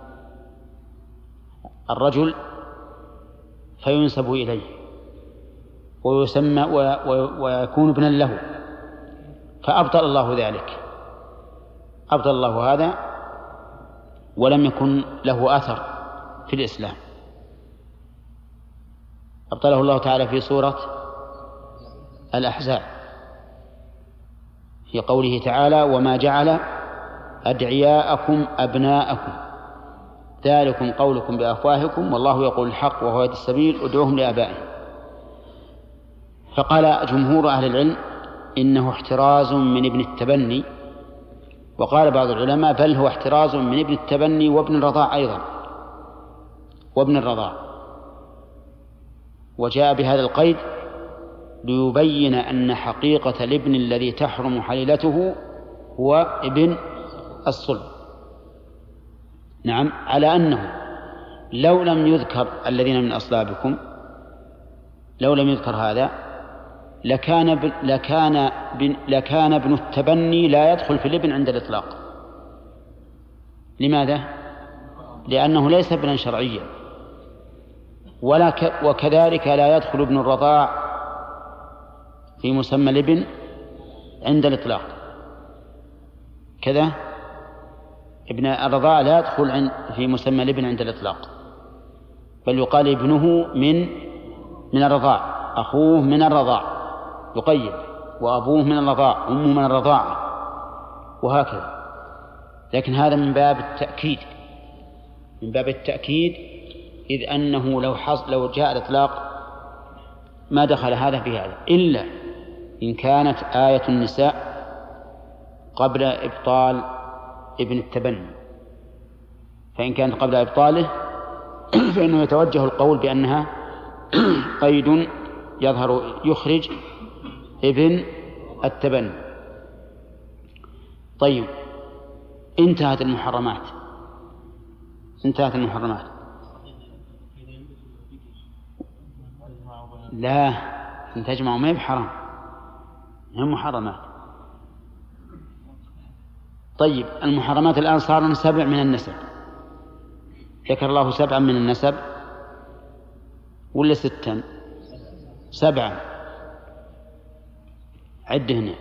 الرجل فينسب إليه ويسمى ويكون ابنا له، فأبطل الله ذلك، أبطل الله هذا ولم يكن له أثر في الإسلام. أبطله الله تعالى في سورة الأحزاب في قوله تعالى وما جعل أدعياءكم أبناءكم ذلكم قولكم بأفواهكم والله يقول الحق وهو يهدي السبيل ادعوهم لآبائهم. فقال جمهور أهل العلم إنه احتراز من ابن التبني، وقال بعض العلماء بل هو احتراز من ابن التبني وابن الرضاع أيضا، وابن الرضاع. وجاء بهذا القيد ليبين أن حقيقة الابن الذي تحرم حليلته هو ابن الصلب. نعم، على أنه لو لم يذكر الذين من أصلابكم، لو لم يذكر هذا لكان ابن التبني لا يدخل في الابن عند الإطلاق. لماذا؟ لأنه ليس ابنا شرعيا، وكذلك لا يدخل ابن الرضاع في مسمى الابن عند الإطلاق. كذا ابن الرضاع لا يدخل في مسمى الابن عند الإطلاق، بل يقال ابنه من الرضاع، أخوه من الرضاع يقيد، وأبوه من الرضاع، أمه من الرضاعة، وهكذا. لكن هذا من باب التأكيد، من باب التأكيد، إذ أنه لو جاء الإطلاق ما دخل هذا في هذا، إلا إن كانت آية النساء قبل إبطال ابن التبني، فإن كانت قبل إبطاله فإنه يتوجه القول بأنها قيد يخرج ابن التبني. طيب، انتهت المحرمات. لا، أن تجمعوا ما بحرام، هم محرمات. طيب، المحرمات الآن صار 7 من النسب، ذكر الله 7 من النسب ولا 6؟ 7. عد هنا.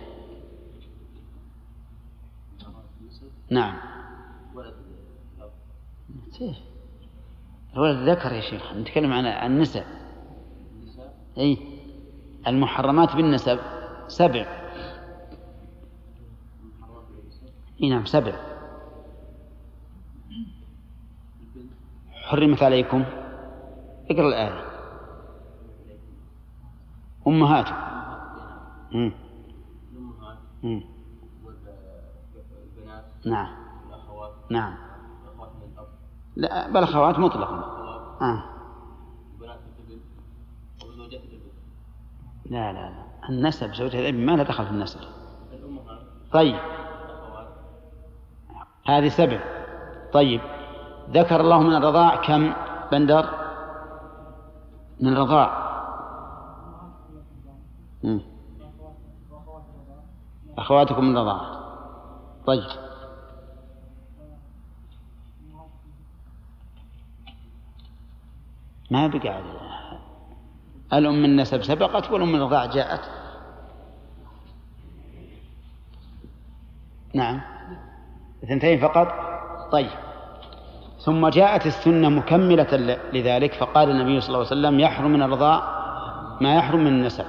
نعم، الولد ذكر يا شيخ، نتكلم عن النسب. أي المحرمات بالنسب 7. نعم 7. حرمت عليكم، اقرأ الآية. أمهاتكم. نعم. نعم. لا، بل أخوات مطلقا. لا، النسب زوجة الابن ما له دخل في النسب. طيب هذه 7. طيب ذكر الله من الرضاع كم بندر من الرضاع؟ أخواتكم من الرضاعة. طيب ما بقى الأم من النسب سبقت والأم من الرضاعة جاءت. نعم 2 فقط. طيب ثم جاءت السنة مكملة لذلك، فقال النبي صلى الله عليه وسلم يحرم من الرضاع ما يحرم من النسب.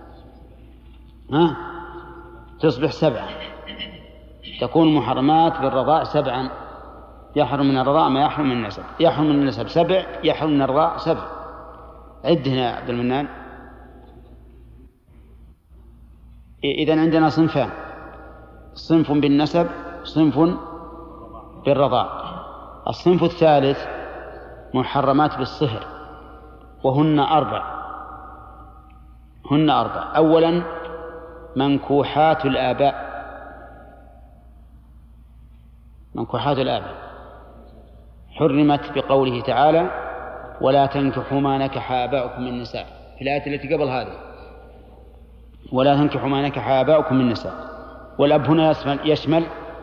تصبح 7، تكون محرمات بالرضاع 7. يحرم من الرضاع ما يحرم من النسب، يحرم من النسب 7، يحرم من الرضاع 7. عد هنا يا عبد المنان. إذن عندنا صنفان، صنف بالنسب، صنف بالرضاع. الصنف الثالث محرمات بالصهر، وهن 4. أولا منكوحات الآباء. حرمت بقوله تعالى ولا تنكحوا ما نكح آباؤكم من النساء، في الآية التي قبل هذه ولا تنكحوا ما نكح آباؤكم من النساء. والأب هنا يشمل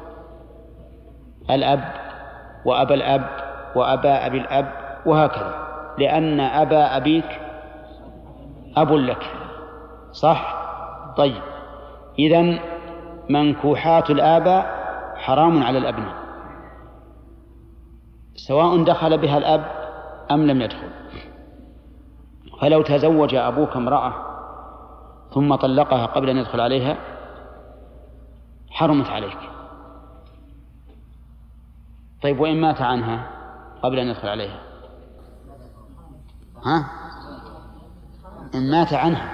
الأب وأبا الأب وأبا أبي الأب وهكذا، لأن أبا أبيك أب لك، صح؟ طيب إذن منكوحات الآباء حرام على الأبناء سواء دخل بها الأب أم لم يدخل. فلو تزوج أبوك امرأة ثم طلقها قبل أن يدخل عليها حرمت عليك. طيب وإن مات عنها قبل أن يدخل عليها؟ إن مات عنها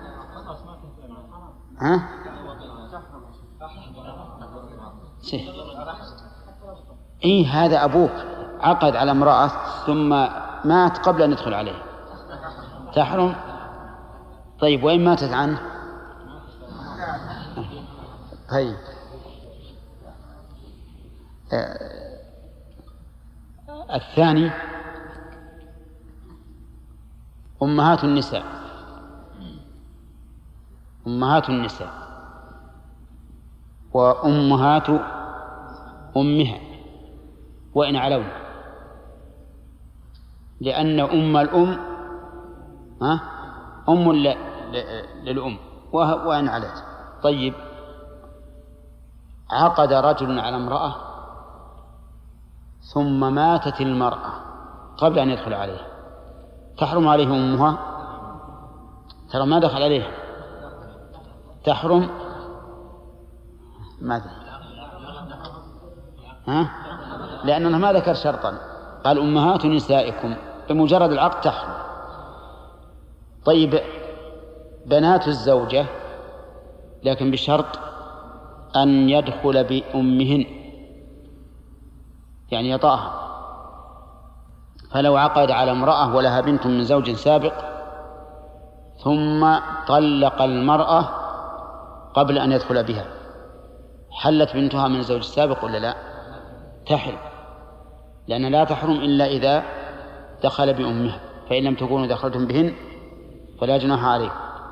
هذا أبوك عقد على امرأة ثم مات قبل أن يدخل عليه تحرم. طيب وإن ماتت عنه؟ طيب الثاني أمهات النساء وأمهات أمها وإن علونا، لأن أم الأم أم للأم وإن علت. طيب عقد رجل على امرأة ثم ماتت المرأة قبل أن يدخل عليها، تحرم عليه أمها؟ ترى ما دخل عليها تحرم. ماذا؟ لأنه ما ذكر شرطا، قال أمهات نسائكم، بمجرد العقد تحرم. طيب بنات الزوجة لكن بشرط أن يدخل بأمهن، يعني يطأها. فلو عقد على امرأة ولها بنت من زوج سابق ثم طلق المرأة قبل أن يدخل بها، حلت بنتها من الزوج السابق ولا لا؟ تحل، لأن لا تحرم إلا إذا دخل بأمها، فإن لم تكونوا دخلتم بهن فلا جناح عليكم.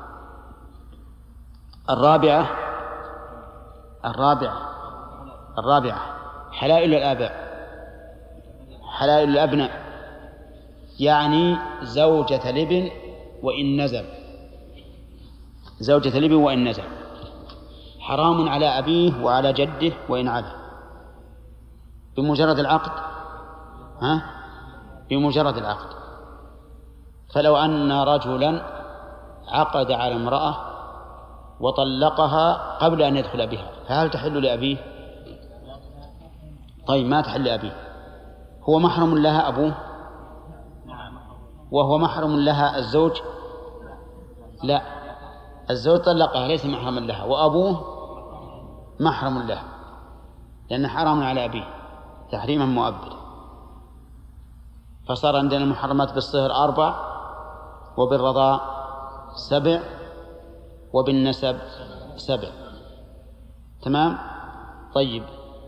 الرابعة حلائل الآباء، حلائل الأبناء، يعني زوجة لبن وإن نزل، زوجة لبن وإن نزل حرام على أبيه وعلى جده وإن علا بمجرد العقد. بمجرد العقد. فلو أن رجلا عقد على امرأة وطلقها قبل أن يدخل بها فهل تحل لأبيه؟ طيب ما تحل لأبيه، هو محرم لها أبوه وهو محرم لها الزوج؟ لا، الزوج طلقها ليس محرما لها، وأبوه محرم له لأنه حرام على أبيه تحريما مؤبدا. فصار عندنا المحرمات بالصهر 4، وبالرضاع 7، وبالنسب 7. تمام. طيب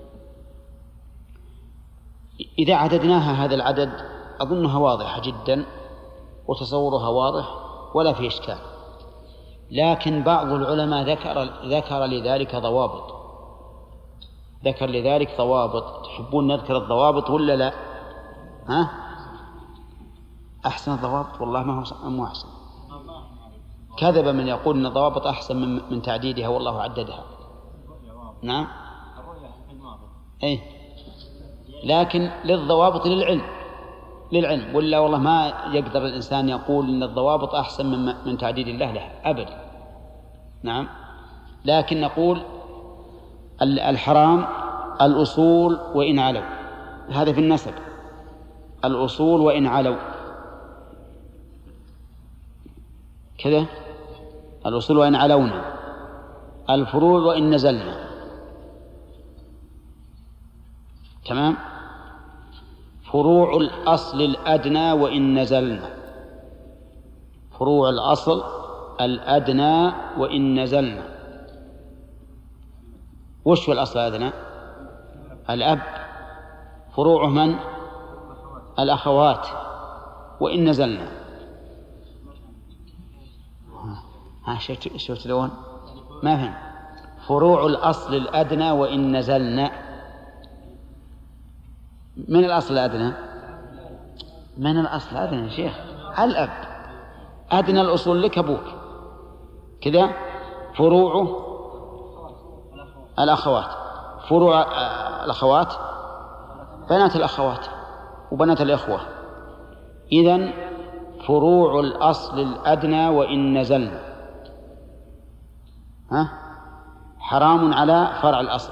إذا عددناها هذا العدد أظنها واضحة جدا وتصورها واضح ولا في إشكال، لكن بعض العلماء ذكر لذلك ضوابط، تحبون نذكر الضوابط ولا لا؟ ها؟ أحسن الضوابط والله ما هو أحسن. كذب من يقول أن الضوابط أحسن من تعديدها والله عددها. نعم أي، لكن للضوابط للعلم ولا والله ما يقدر الإنسان يقول أن الضوابط أحسن من تعديد الله لها أبدا. نعم، لكن نقول الحرام الأصول وإن علوا، هذا في النسب، الأصول وإن علوا كذا، الأصول وإن علونا، الفروع وإن نزلنا. تمام. فروع الأصل الأدنى وإن نزلنا، فروع الأصل الأدنى وإن نزلنا. وش هو الأصل الأدنى؟ الأب. فروعه من؟ الأخوات وإن نزلنا. شفت لون ما فهم. فروع الأصل الأدنى وإن نزلنا. من الأصل الأدنى؟ من الأصل الأدنى يا شيخ؟ الأب. أدنى الأصول لك أبوك كذا. فروعه الأخوات، فروع الأخوات بنات الأخوات وبنات الإخوة. إذن فروع الأصل الأدنى وإن نزلنا حرام على فرع الأصل.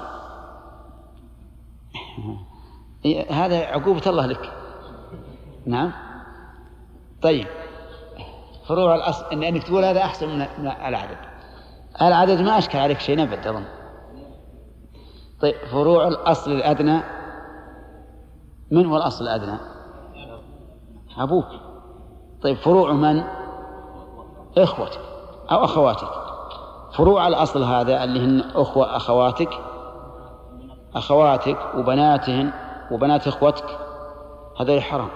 هذا عقوبة الله لك. نعم. طيب فروع الأصل أنك تقول هذا أحسن من العدد ما أشكل عليك شيء نبت أظن. طيب فروع الأصل الأدنى، من هو الأصل الأدنى؟ أبوك. طيب فروع من؟ إخوتك أو أخواتك. فروع الأصل هذا اللي هن أخواتك وبناتهن وبنات إخوتك، هذا حرام.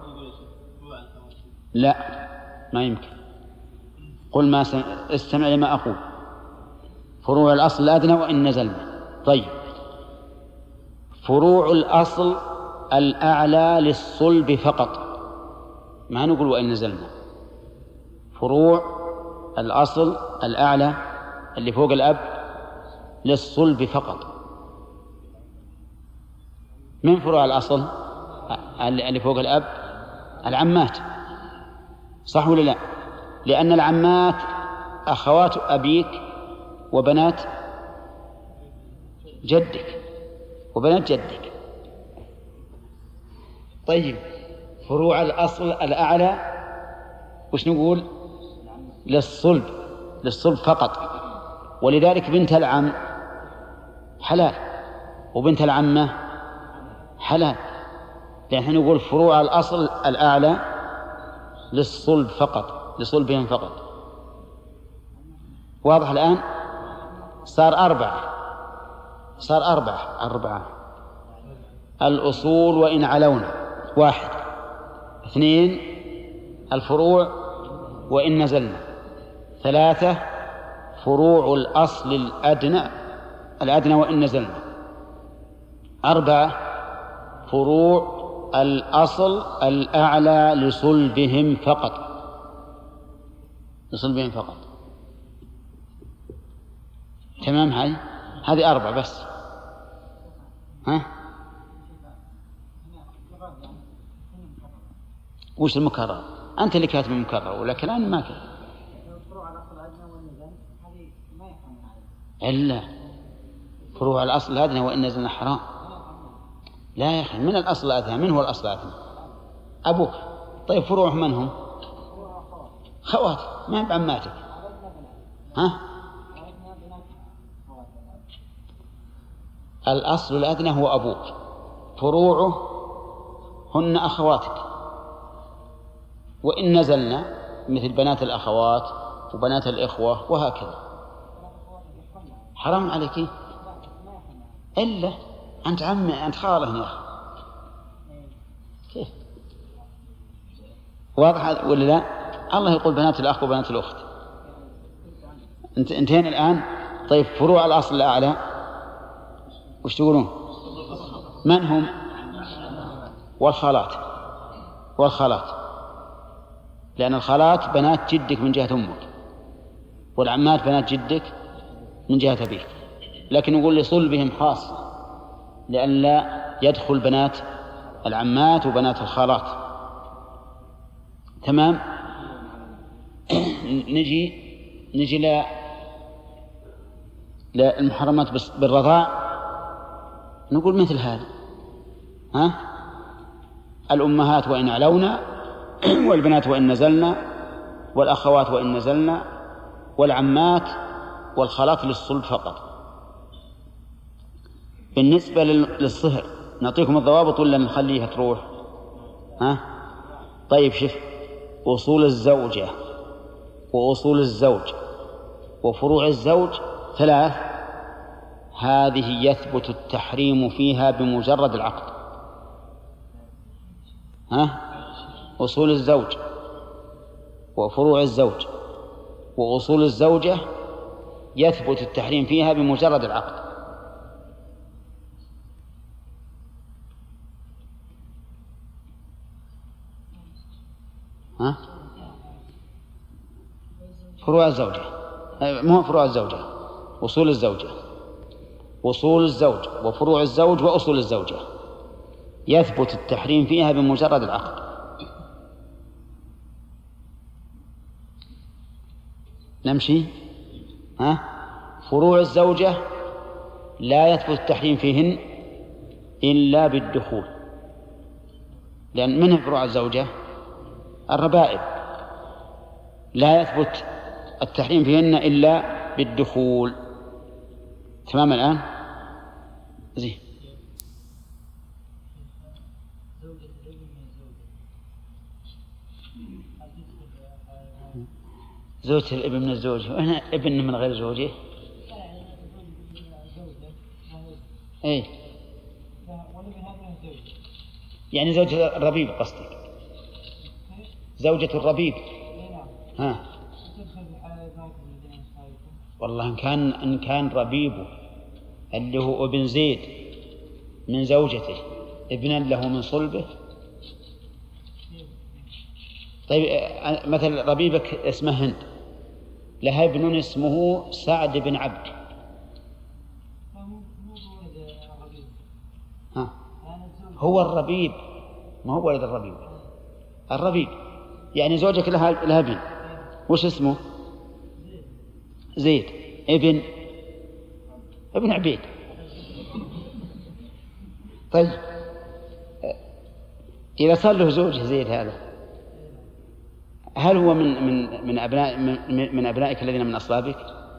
لا ما يمكن. قل ما استمع لما أقول. فروع الأصل الأدنى وإن نزلنا. طيب فروع الأصل الأعلى للصلب فقط، ما نقول وإن نزلنا. فروع الأصل الأعلى اللي فوق الأب للصلب فقط. من فروع الأصل اللي فوق الأب؟ العمات، صح ولا لا؟ لأن العمات أخوات أبيك وبنات جدك وبنات جدك. طيب فروع الأصل الأعلى وش نقول؟ للصلب فقط. ولذلك بنت العم حلال وبنت العمة حلال، لأن نقول فروع الأصل الأعلى للصلب فقط، لصلبهم فقط. واضح الآن؟ صار أربعة. الأصول وإن علونا 1. 2 الفروع وإن نزلنا. 3 فروع الأصل الأدنى وإن نزلنا. 4 فروع الأصل الأعلى لصلبهم فقط. تمام. هذه 4 بس. وش المكرر؟ أنت اللي كاتب المكرر ولا كلام ما كتب. إلا فروع الأصل الأدنى وإن نزلنا حرام. لا يا أخي، من الأصل الأدنى. من هو الأصل الأدنى؟ أبوك. طيب فروع من هم؟ خواتك، ما بعماتك. الأصل الأدنى هو أبوك، فروعه هن أخواتك. وإن نزلنا مثل بنات الأخوات وبنات الإخوة وهكذا. حرام عليك. إلا أنت عمي أنت خاله يا أخي، كيف؟ واضح ولا لا؟ الله يقول بنات الأخ وبنات الأخت. انتهينا الآن. طيب فروع الأصل الأعلى وش تقولون؟ من هم؟ والخالات. لأن الخالات بنات جدك من جهة أمك، والعمات بنات جدك من جهة أبيك، لكن يقول لصلبهم خاصة لأن لا يدخل بنات العمات وبنات الخالات. تمام. نجي للمحرمات بالرضاع، نقول مثل هذا، الأمهات وإن علونا، والبنات وإن نزلنا، والأخوات وإن نزلنا، والعمات والخالات للصلب فقط. بالنسبة للصهر نعطيكم الضوابط ولا نخليها تروح؟ طيب شوف، أصول الزوجة وأصول الزوج وفروع الزوج 3، هذه يثبت التحريم فيها بمجرد العقد. أصول الزوج وفروع الزوج وأصول الزوجة يثبت التحريم فيها بمجرد العقد. فروع الزوجة مو فروع الزوجة، أصول الزوجة وأصول الزوج وفروع الزوج وأصول الزوجة يثبت التحريم فيها بمجرد العقد. نمشي. فروع الزوجة لا يثبت التحريم فيهن إلا بالدخول، لأن منها فروع الزوجة الربائب لا يثبت التحريم فيهن إلا بالدخول. تمام الآن؟ زين. زوجة الابن من الزوجة، وهنا ابن من غير زوجه. ايه يعني زوجة الربيب قصدك؟ زوجة الربيب. والله إن كان ربيبه اللي هو ابن زيد من زوجته ابنا له من صلبه. طيب مثل ربيبك اسمه هند، لها ابن اسمه سعد بن عبد، هو الربيب ما هو ولد الربيب. الربيب يعني زوجك لها ابن، وش اسمه؟ زيد ابن عبيد. طيب إذا صار له زوج زيد هذا، هل هو من أبنائك الذين من أصلابك؟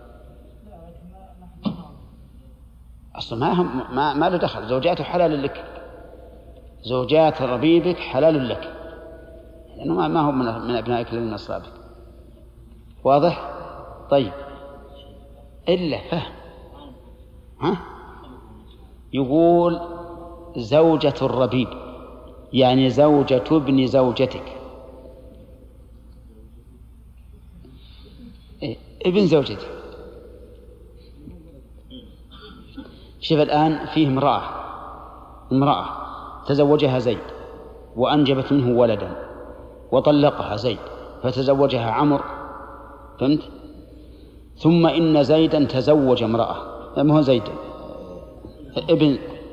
أصلا ما له دخل. زوجاته حلال لك، زوجات ربيبك حلال لك، لأنه ما هو من أبنائك الذين من أصلابك. واضح؟ طيب إلا فهم. يقول زوجة الربيب يعني زوجة ابن زوجتك، ابن زوجتك. شوف الآن فيه امرأة تزوجها زيد وأنجبت منه ولدا وطلقها زيد فتزوجها عمرو، فهمت؟ ثم إن زيدا تزوج امرأة، ما هو زيد ابن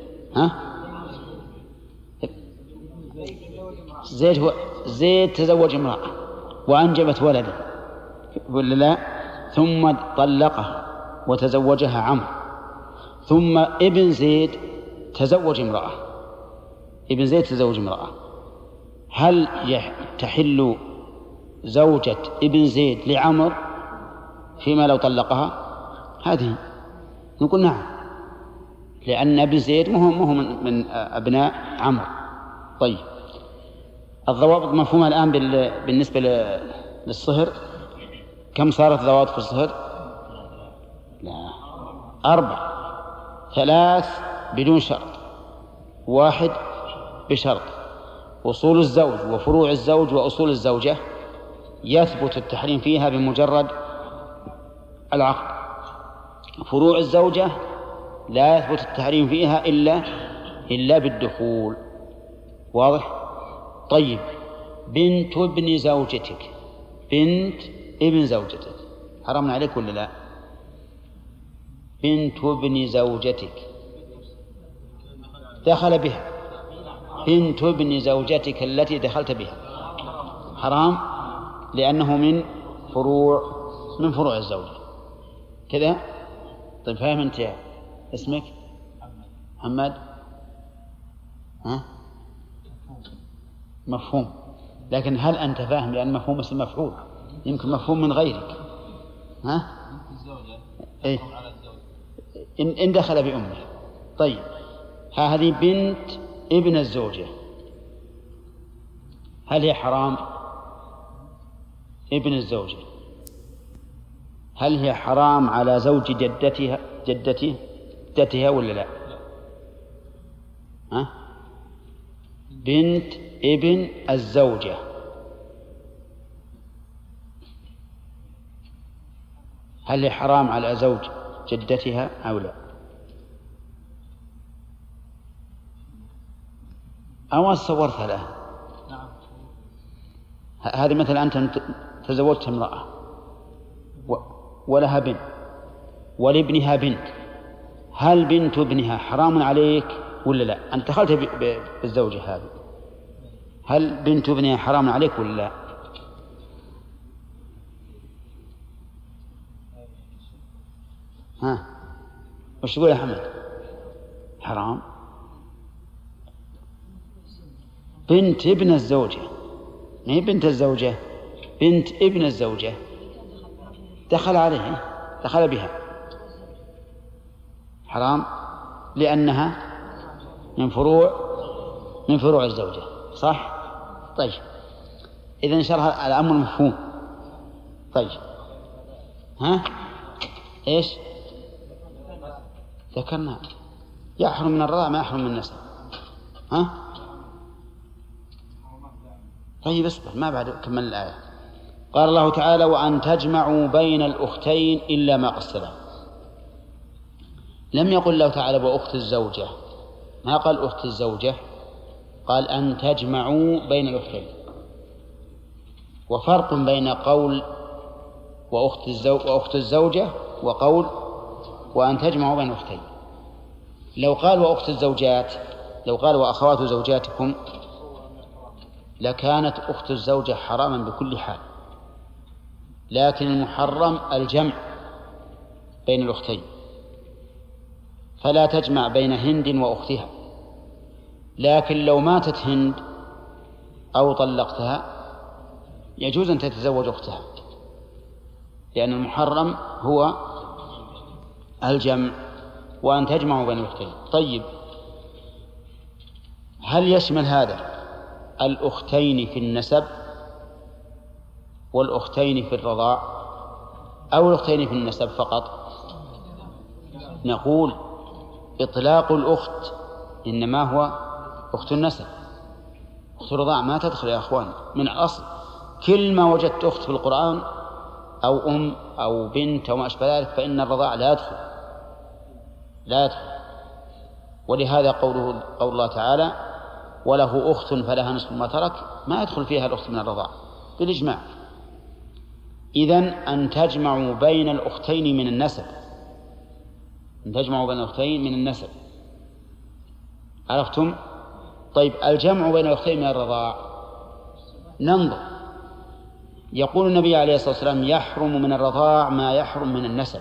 زيد تزوج امرأة وأنجبت ولدا ولا لا؟ ثم طلقها وتزوجها عمرو، ثم ابن زيد تزوج امرأة، هل تحل زوجة ابن زيد لعمر فيما لو طلقها؟ هذه نقول نعم، لأن ابن زيد مو من أبناء عمرو. طيب الضوابط مفهومة الآن بالنسبة للصهر. كم صارت ضوابط في الصهر؟ لا 4، 3 بدون شرط، واحد بشرط. أصول الزوج وفروع الزوج وأصول الزوجة يثبت التحريم فيها بمجرد العقد. فروع الزوجة لا يثبت التحريم فيها إلا بالدخول. واضح؟ طيب، بنت ابن زوجتك، بنت ابن زوجتك حرام عليك ولا لا؟ بنت ابن زوجتك دخل بها، بنت ابن زوجتك التي دخلت بها حرام، لأنه من فروع الزوجة كذا. طيب فاهم أنت يا اسمك؟ محمد. ها؟ مفهوم، لكن هل أنت فاهم؟ لأن مفهوم اسم مفعول يمكن مفهوم من غيرك. ها؟ إيه؟ إن دخل بأمه. طيب هذه بنت ابن الزوجة، هل هي حرام؟ ابن الزوجة هل هي حرام على زوج جدتها ولا لا؟ ها؟ بنت ابن الزوجة هل هي حرام على زوج جدتها أو لا؟ أو صورتها الآن. هذه مثلا أنت تزوجت امرأة ولها بنت ولابنها بنت، هل بنت ابنها حرام عليك ولا لا؟ أنت دخلت بالزوجة هذه، هل بنت ابنها حرام عليك ولا لا؟ ها وش تقول يا حمد؟ حرام. بنت ابن الزوجة، ما هي بنت الزوجة، بنت ابن الزوجة دخل عليها، دخل بها حرام، لأنها من فروع الزوجة. صح؟ طيب إذا إن شاء الله الأمر مفهوم. طيب ها إيش ذكرنا؟ يحرم من الرضاع ما يحرم من النسب. ها طيب اصبر، ما بعد كمل الآية. قال الله تعالى: وأن تجمعوا بين الأختين إلا ما قد سلف. لم يقل الله تعالى وأخت الزوجة، ما قال أخت الزوجة، قال أن تجمعوا بين الأختين. وفرق بين قول وأخت الزوجة وقول وأن تجمعوا بين الأختين. لو قال وأخت الزوجات، لو قال وأخوات زوجاتكم، لكانت أخت الزوجة حراما بكل حال، لكن المحرم الجمع بين الأختين، فلا تجمع بين هند وأختها. لكن لو ماتت هند أو طلقتها يجوز أن تتزوج أختها، لأن المحرم هو الجمع وأن تجمعوا بين الأختين. طيب هل يشمل هذا الأختين في النسب والأختين في الرضاع أو الأختين في النسب فقط؟ نقول إطلاق الأخت إنما هو أخت النسب، أخت الرضاع ما تدخل يا أخوان من الأصل. كل ما وجدت أخت في القرآن أو أم أو بنت أو ما أشبه ذلك فإن الرضاع لا يدخل. ولهذا قول الله تعالى: وله أخت فلها نصف ما ترك، ما يدخل فيها الأخت من الرضاع بالإجماع. إذن أن تجمعوا بين الأختين من النسب، أن تجمعوا بين الأختين من النسب. عرفتم؟ طيب الجمع بين الأختين من الرضاع، ننظر. يقول النبي عليه الصلاة والسلام: يحرم من الرضاع ما يحرم من النسب.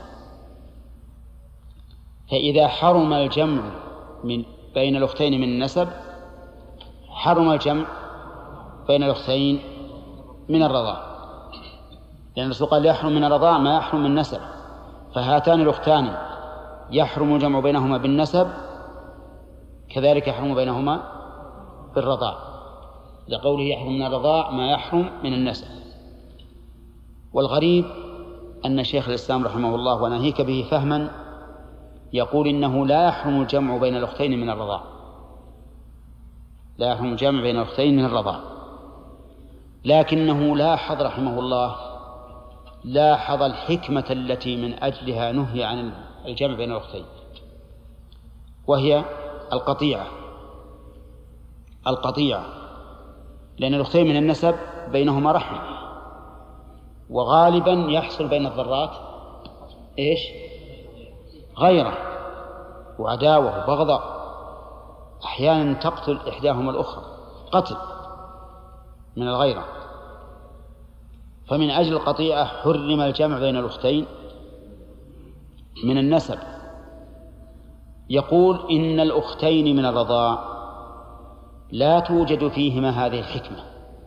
فإذا حرم الجمع بين الأختين من النسب حرم الجمع بين الأختين من الرضاع، لأن الرسول قال: يحرم من الرضاع ما يحرم من النسب. فهاتان الأختان يحرم الجمع بينهما بالنسب، كذلك يحرم بينهما بالرضاع، لقوله: يحرم من الرضاع ما يحرم من النسب. والغريب أن شيخ الإسلام رحمه الله وناهيك به فهما يقول إنه لا يحرم الجمع بين الأختين من الرضاع، لا يحرم الجمع بين الأختين من الرضاع، لكنه لاحظ رحمه الله لاحظ الحكمة التي من أجلها نهي عن الجمع بين الأختين، وهي القطيعة، لأن الأختين من النسب بينهما رحم، وغالبا يحصل بين الضرات إيش؟ غيرة وعداوة وبغضاء، أحيانا تقتل إحداهما الأخرى قتل من الغيرة، فمن أجل القطيعة حرم الجمع بين الأختين من النسب. يقول إن الأختين من الرضاع لا توجد فيهما هذه الحكمة،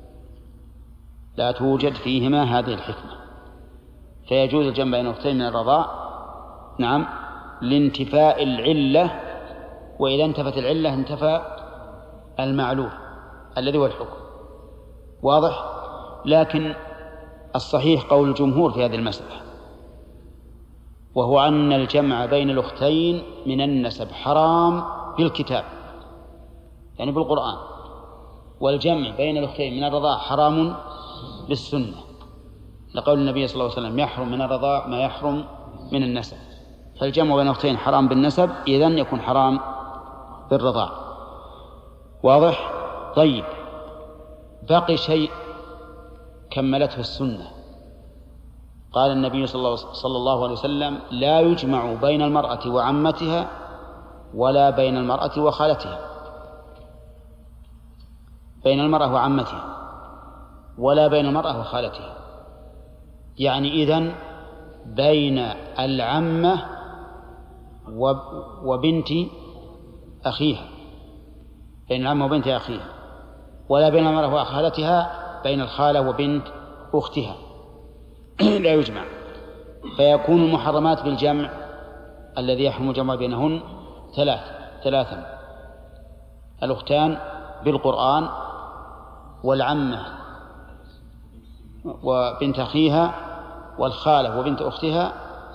لا توجد فيهما هذه الحكمة، فيجوز الجمع بين الأختين من الرضاع نعم لانتفاء العلة، وإذا انتفت العلة انتفى المعلول الذي هو الحكم. واضح؟ لكن الصحيح قول الجمهور في هذه المسألة، وهو أن الجمع بين الأختين من النسب حرام بالكتاب يعني بالقرآن، والجمع بين الأختين من الرضاع حرام بالسنة، لقول النبي صلى الله عليه وسلم يحرم من الرضاع ما يحرم من النسب، فالجمع بين الأختين حرام بالنسب، إذن يكون حرام بالرضاع. واضح؟ طيب، بقي شيء كملته السنة. قال النبي صلى الله عليه وسلم لا يجمع بين المرأة وعمتها ولا بين المرأة وخالتها، بين المرأة وعمتها ولا بين المرأة وخالتها، يعني إذن بين العمة وبنت أخيها، بين العمة وبنت أخيها، ولا بين المرأة وخالتها بين الخالة وبنت أختها لا يجمع. فيكون المحرمات بالجمع الذي يحرم الجمع بينهن ثلاثا: الأختان بالقرآن، والعمة وبنت أخيها، والخالة وبنت أختها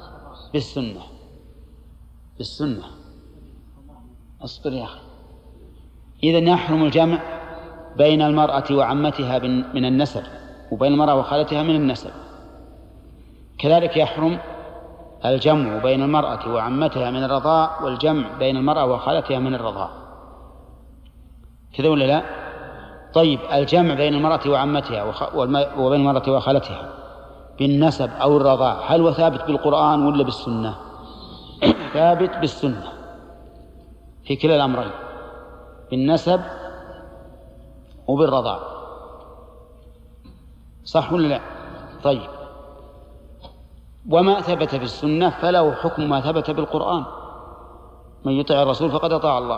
بالسنة. أصبر يا أخي. إذن يحرم الجمع بين المرأة وعمتها من النسب، وبين المرأة وخالتها من النسب. كذلك يحرم الجمع بين المرأة وعمتها من الرضاع، والجمع بين المرأة وخالتها من الرضاع، كذا ولا لا؟ طيب، الجمع بين المرأة وعمتها وبين المرأة وخالتها بالنسب أو الرضاع هل هو ثابت بالقرآن ولا بالسنة؟ ثابت بالسنة في كلا الأمرين، بالنسب وبالرضاع، صح ولا لا؟ طيب، وما ثبت في السنة فله حكم ما ثبت بالقرآن، من يطع الرسول فقد أطاع الله.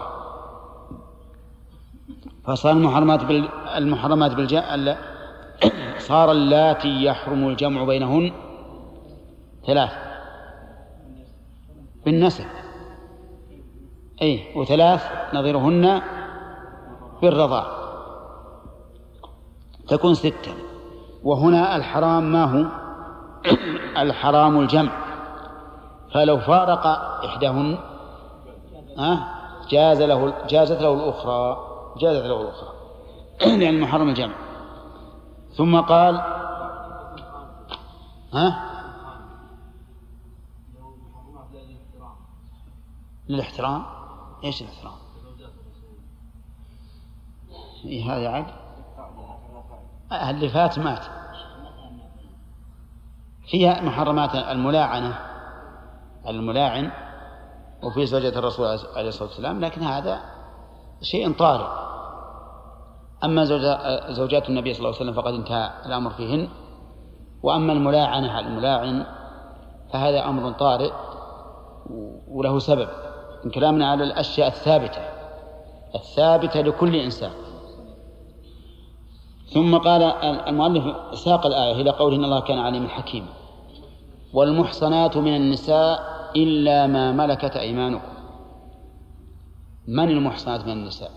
فصار المحرمات صار اللاتي يحرم الجمع بينهن 3 بالنسب، و3 نظيرهن بالرضاع، تكون 6. وهنا الحرام ما هو؟ الحرام الجمع، فلو فارق إحداهن جازت له الأخرى لأن المحرم الجمع. ثم قال للاحترام. ايش الاحترام؟ هذا عاد اللي فات مات. فيها محرمات الملاعن وفي زوجة الرسول عليه الصلاة والسلام، لكن هذا شيء طارئ. أما زوجات النبي صلى الله عليه وسلم فقد انتهى الأمر فيهن، وأما الملاعن فهذا أمر طارئ وله سبب من كلامنا على الأشياء الثابتة لكل إنسان. ثم قال المؤلف ساق الآية إلى قوله إن الله كان عليما حكيما: والمحصنات من النساء إلا ما ملكت أيمانكم. من المحصنات من النساء؟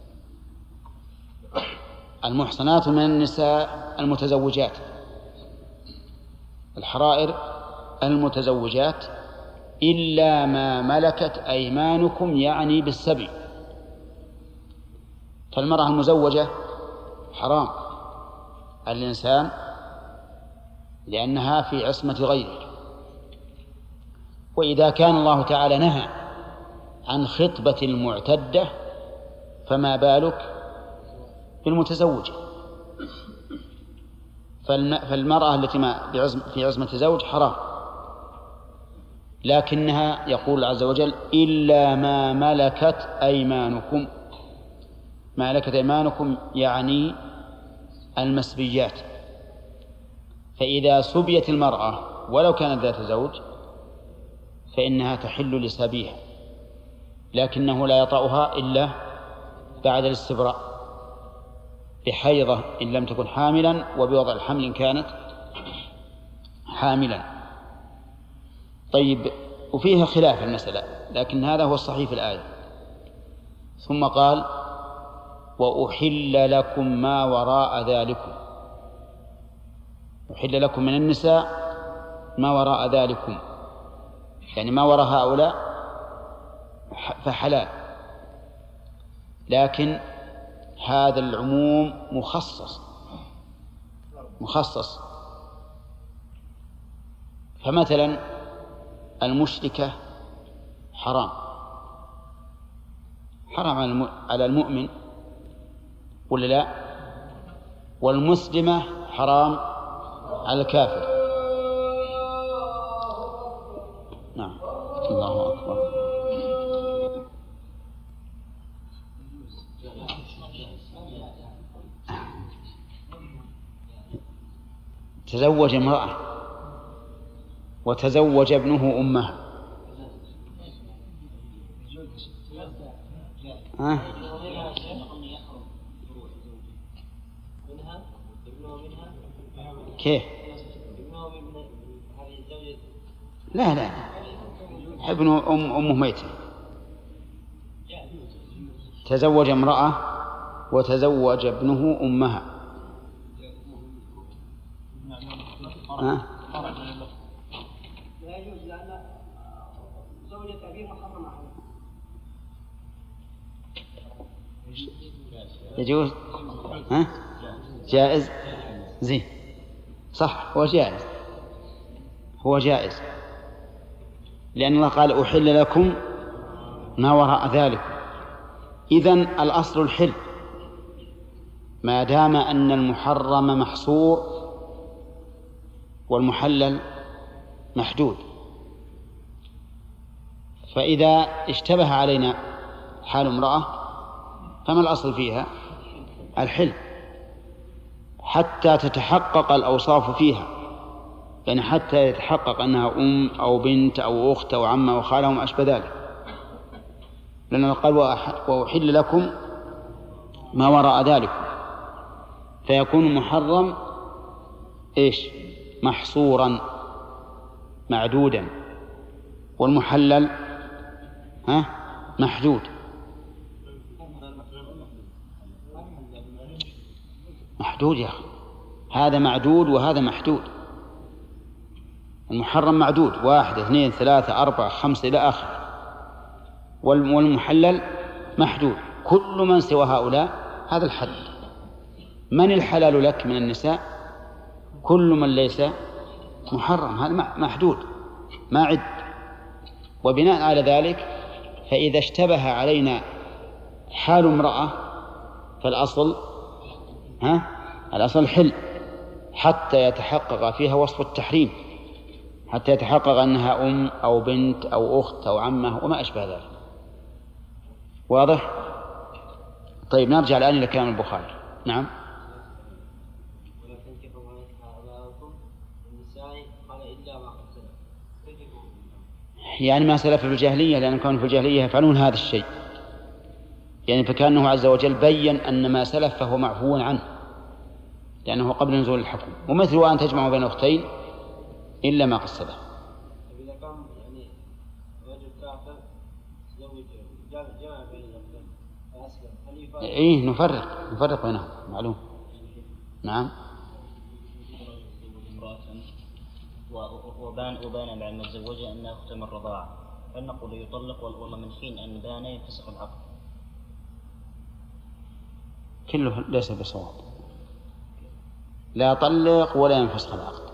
المحصنات من النساء المتزوجات، الحرائر المتزوجات، إلا ما ملكت أيمانكم يعني بالسبي. فالمرأة المزوجة حرام الإنسان لأنها في عصمة غيره. وإذا كان الله تعالى نهى عن خطبة المعتدة فما بالك بالمتزوجة. فالمرأة التي في عصمة زوج حرام، لكنها يقول عز وجل إلا ما ملكت أيمانكم. ما ملكت أيمانكم يعني المسبيات. فإذا سبيت المرأة ولو كانت ذات زوج فإنها تحل لسبيها، لكنه لا يطأها إلا بعد الاستبراء بحيضة إن لم تكن حاملا، وبوضع الحمل إن كانت حاملا. طيب، وفيها خلاف المسألة، لكن هذا هو الصحيح في الآية. ثم قال وأحل لكم ما وراء ذلكم. أحل لكم من النساء ما وراء ذلكم، يعني ما وراء هؤلاء فحلال، لكن هذا العموم مخصص. فمثلا المشركة حرام على المؤمن ولا لا؟ والمسلمة حرام على الكافر. نعم. الله أكبر. تزوج امرأة وتزوج ابنه أمها. كيف؟ لا ابن أمه ميتة. تزوج امرأة وتزوج ابنه أمها. لا يجوز لأن زوجة أبيه محرمة عليه. يجوز؟ جائز؟ زين، صح، هو جائز لأن الله قال أحل لكم ما وراء ذلك. إذن الأصل الحل ما دام أن المحرم محصور والمحلل محدود. فإذا اشتبه علينا حال امرأة فما الأصل فيها؟ الحل حتى تتحقق الأوصاف فيها، يعني حتى يتحقق أنها أم أو بنت أو أخت أو عمة أو خالة وما أشبه ذلك. لأنه قال وأحل لكم ما وراء ذلك، فيكون محرم محصورا معدودا، والمحلل محدود. محدود يا أخي، هذا معدود وهذا محدود. المحرم معدود 1 2 3 4 5 إلى آخر، والمحلل محدود. كل من سوى هؤلاء هذا الحد. من الحلال لك من النساء؟ كل من ليس محرم، هذا محدود ما عد. وبناء على ذلك فإذا اشتبه علينا حال امرأة فالأصل الأصل حل حتى يتحقق فيها وصف التحريم، حتى يتحقق أنها أم أو بنت أو أخت أو عمة وما أشبه ذلك. واضح؟ طيب، نرجع الآن إلى كلام البخاري. نعم. يعني ما سلف في الجاهلية، لأن كانوا في الجاهلية يفعلون هذا الشيء، يعني فكأنه عز وجل بيّن أن ما سلف فهو معفو عنه لأنه قبل نزول الحكم. ومثل أن تجمع بين أختين إلا ما قد سلف. إذا كان يعني رجل كافر يزوج جمع بين الأختين فأسلم، نفرق بينهم، معلوم. نعم. وبان بعد ما تزوجها أنها أخت من الرضاعة، هل نقول يطلق والله من حين أن بان ينفسخ العقد؟ كله ليس بصواب، لا يطلق ولا ينفسخ العقد.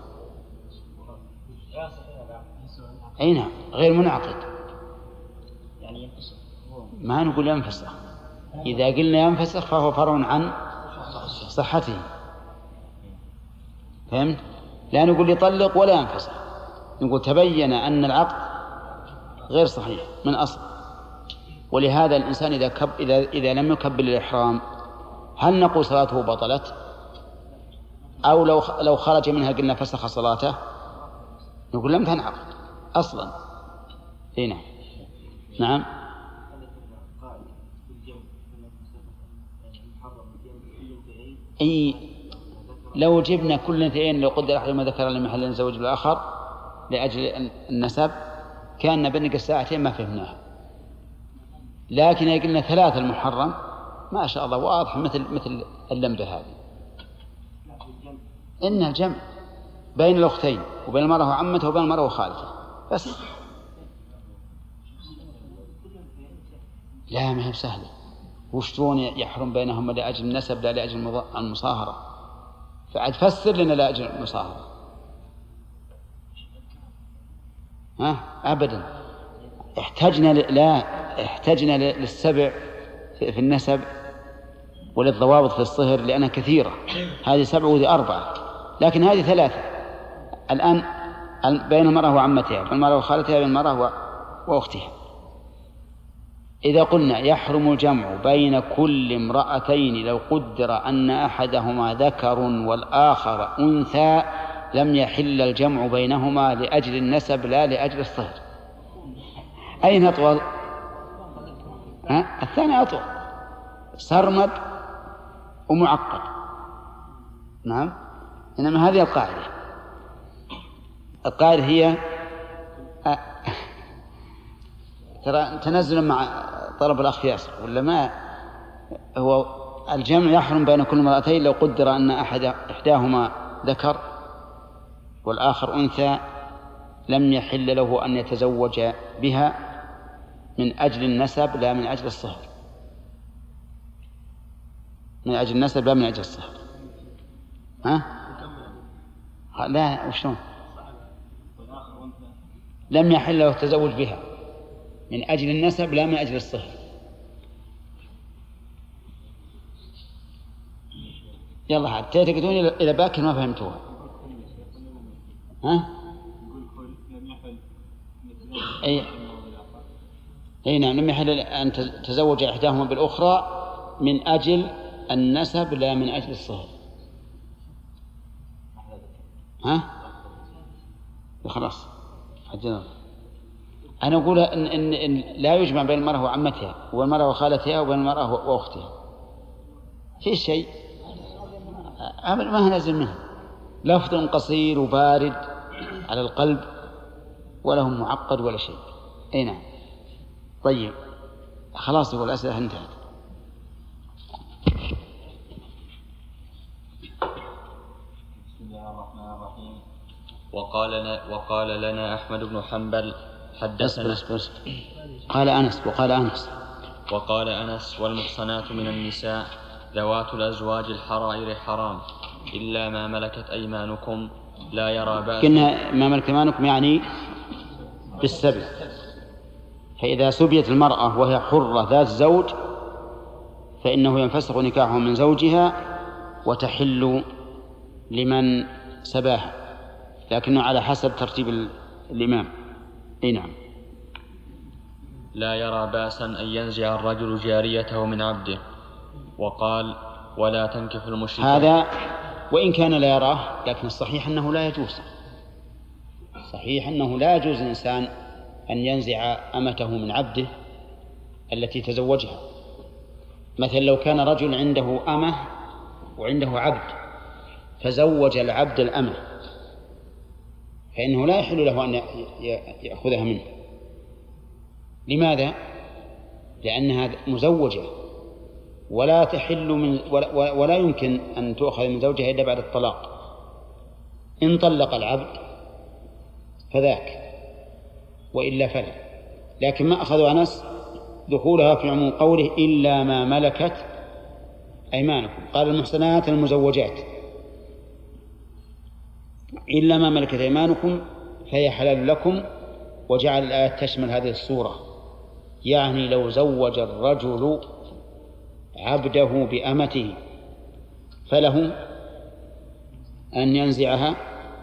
أي نعم، غير منعقد، يعني ينفسخ، ما نقول ينفسخ. إذا قلنا ينفسخ فهو فرع عن صحته، فهمت؟ لا نقول يطلق ولا ينفسخ، نقول تبين أن العقد غير صحيح من أصل. ولهذا الإنسان إذا لم يكبر الإحرام هل نقول صلاته بطلت؟ أو لو خرج منها قلنا فسخ صلاته؟ نقول لم تنعقد أصلا. هنا نعم. أي لو جبنا كل اثنين، لو قدر أحدهما ذكر لمحل الزوج الآخر لأجل النسب كان بنقص ساعتين ما فهمناها. لكن إذا قلنا 3 المحرم ما شاء الله واضح مثل اللمبة هذه. إن الجمع بين الأختين وبين المرأة وعمتها وبين المرأة وخالتها بس. لا ما هي بسهلة، وشلون يحرم بينهم لأجل النسب لا لأجل المصاهرة؟ فعد فسر لنا لأجل المصاهرة. أبدا، احتجنا للسبع في النسب وللضوابط في الصهر لأنها كثيرة. هذه 7 وهذه 4، لكن هذه 3 الآن بين المرأة وعمتها، بين المرأة وخالتها، بين المرأة وأختها. إذا قلنا يحرم الجمع بين كل امرأتين لو قدر أن أحدهما ذكر والآخر أنثى لم يحل الجمع بينهما لأجل النسب لا لأجل الصهر. أين أطول؟ الثاني أطول، سرمد ومعقد. نعم، إنما هذه القاعدة هي ترى تنزل مع طلب الأخ ياسر ولا ما هو. الجمع يحرم بين كل امرأتين لو قدر أن إحداهما ذكر والآخر أنثى لم يحل له أن يتزوج بها من أجل النسب لا من أجل الصهر. من أجل النسب لا من أجل الصهر. لا وشلون؟ لم يحل له التزوج بها من أجل النسب لا من أجل الصهر. يلا حتى تقدرون إلى باكر ما فهمتوها. أي نعم، لم يحل أن تزوج إحداهما بالأخرى من أجل النسب لا من أجل الصهر. خلاص حجنا. أنا أقول إن لا يجمع بين المرأة وعمتها والمرأة وخالتها وبين المرأة وأختها في شيء ما نزل منه. لفظ قصير وبارد على القلب وله معقد ولا شيء. أي نعم. طيب خلاص، يقول الأسئلة انتهت. بسم الله الرحمن الرحيم. وقال لنا أحمد بن حنبل حدثنا. قال أنس والمحصنات من النساء ذوات الأزواج الحرائر حرام إلا ما ملكت أيمانكم لا يرى بأس. قلنا ما ملكت أيمانكم يعني بالسبي. فإذا سبيت المرأة وهي حرة ذات زوج فإنه ينفسخ نكاحه من زوجها وتحل لمن سباها، لكنه على حسب ترتيب الإمام. أي نعم. لا يرى بأسا أن ينزع الرجل جاريته من عبده. وقال ولا تنكح المشركين. هذا وإن كان لا يراه، لكن الصحيح أنه لا يجوز. صحيح أنه لا يجوز الإنسان أن ينزع أمته من عبده التي تزوجها. مثلا لو كان رجل عنده أمة وعنده عبد فزوج العبد الأمة فإنه لا يحل له أن يأخذها منه. لماذا؟ لأنها مزوجة ولا تحل ولا يمكن أن تؤخذ من زوجها إلا بعد الطلاق. إن طلق العبد فذاك، وإلا فلا. لكن ما أخذوا أنس دخولها في عموم قوله إلا ما ملكت أيمانكم. قال المحسنات المزوجات إلا ما ملكت أيمانكم فهي حلال لكم، وجعل الآية تشمل هذه الصورة، يعني لو زوج الرجل عبده بأمته فله أن ينزعها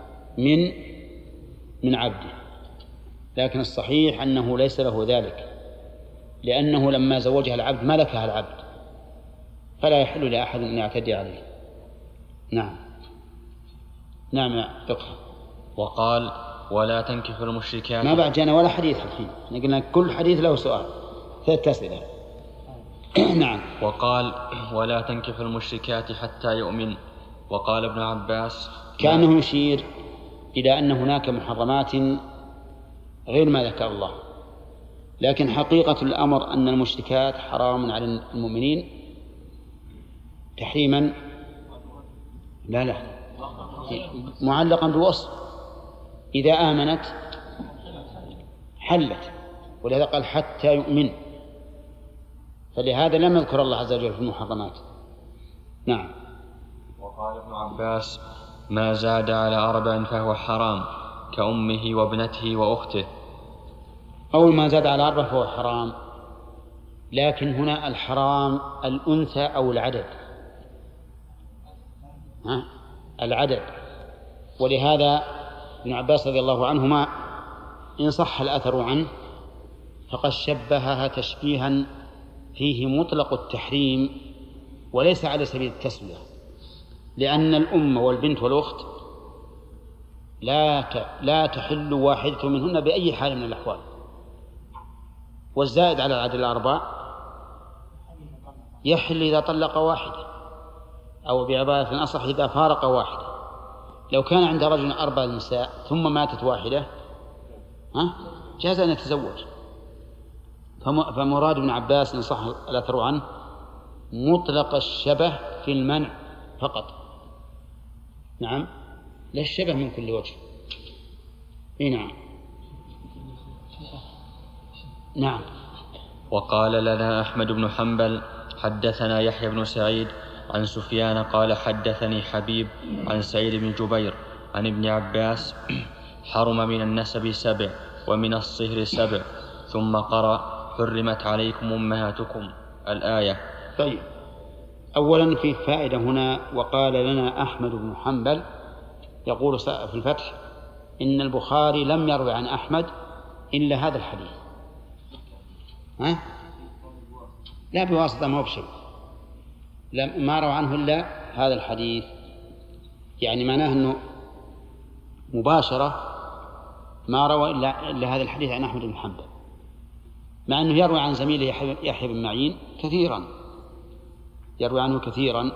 من عبده، لكن الصحيح أنه ليس له ذلك، لأنه لما زوجها العبد ملكها العبد، فلا يحل لأحد أن يعتدي عليه. نعم يا فقه. وقال ولا تنكحوا المشركات. ما بعد جانا ولا حديث الحين، قلنا كل حديث له سؤال، 3 أسئلة. نعم. وقال ولا تنكحوا المشركات حتى يؤمن. وقال ابن عباس كأنه يشير إلى أن هناك محرمات غير ما ذكر الله، لكن حقيقة الأمر أن المشركات حرام على المؤمنين تحريما لا معلقا بوصف، إذا آمنت حلت، ولهذا قال حتى يؤمن، فلهذا لم يذكر الله عز وجل في المحرمات. نعم. وقال ابن عباس ما زاد على 4 فهو حرام كأمه وابنته وأخته. أول ما زاد على 4 فهو حرام، لكن هنا الحرام الأنثى أو العدد، العدد. ولهذا ابن عباس رضي الله عنهما إن صح الأثر عنه فقد شبهها تشبيها فيه مطلق التحريم وليس على سبيل التسوية، لأن الأم والبنت والأخت لا تحل واحدة منهن بأي حال من الأحوال، والزائد على العدد 4 يحل إذا طلق واحدة، أو بعبارة أصح إذا فارق واحدة. لو كان عند رجل 4 نساء ثم ماتت واحدة جاز أن يتزوج. فمراد ابن عباس إن صح الأثر عنه مطلق الشبه في المنع فقط. نعم، لا الشبه من كل وجه. نعم. وقال لنا أحمد بن حنبل حدثنا يحيى بن سعيد عن سفيان قال حدثني حبيب عن سعيد بن جبير عن ابن عباس حرم من النسب 7 ومن الصهر 7 ثم قرأ حرمت عليكم أمهاتكم الآية. طيب، أولا في فائدة هنا. وقال لنا أحمد بن حنبل، يقول في الفتح إن البخاري لم يروي عن أحمد إلا هذا الحديث، لا بواسطة، ما بشيء، ما روى عنه إلا هذا الحديث، يعني معناه أنه مباشرة ما روى إلا هذا الحديث عن أحمد بن حنبل، مع أنه يروي عن زميله يحيى بن معين كثيرا، يروي عنه كثيرا.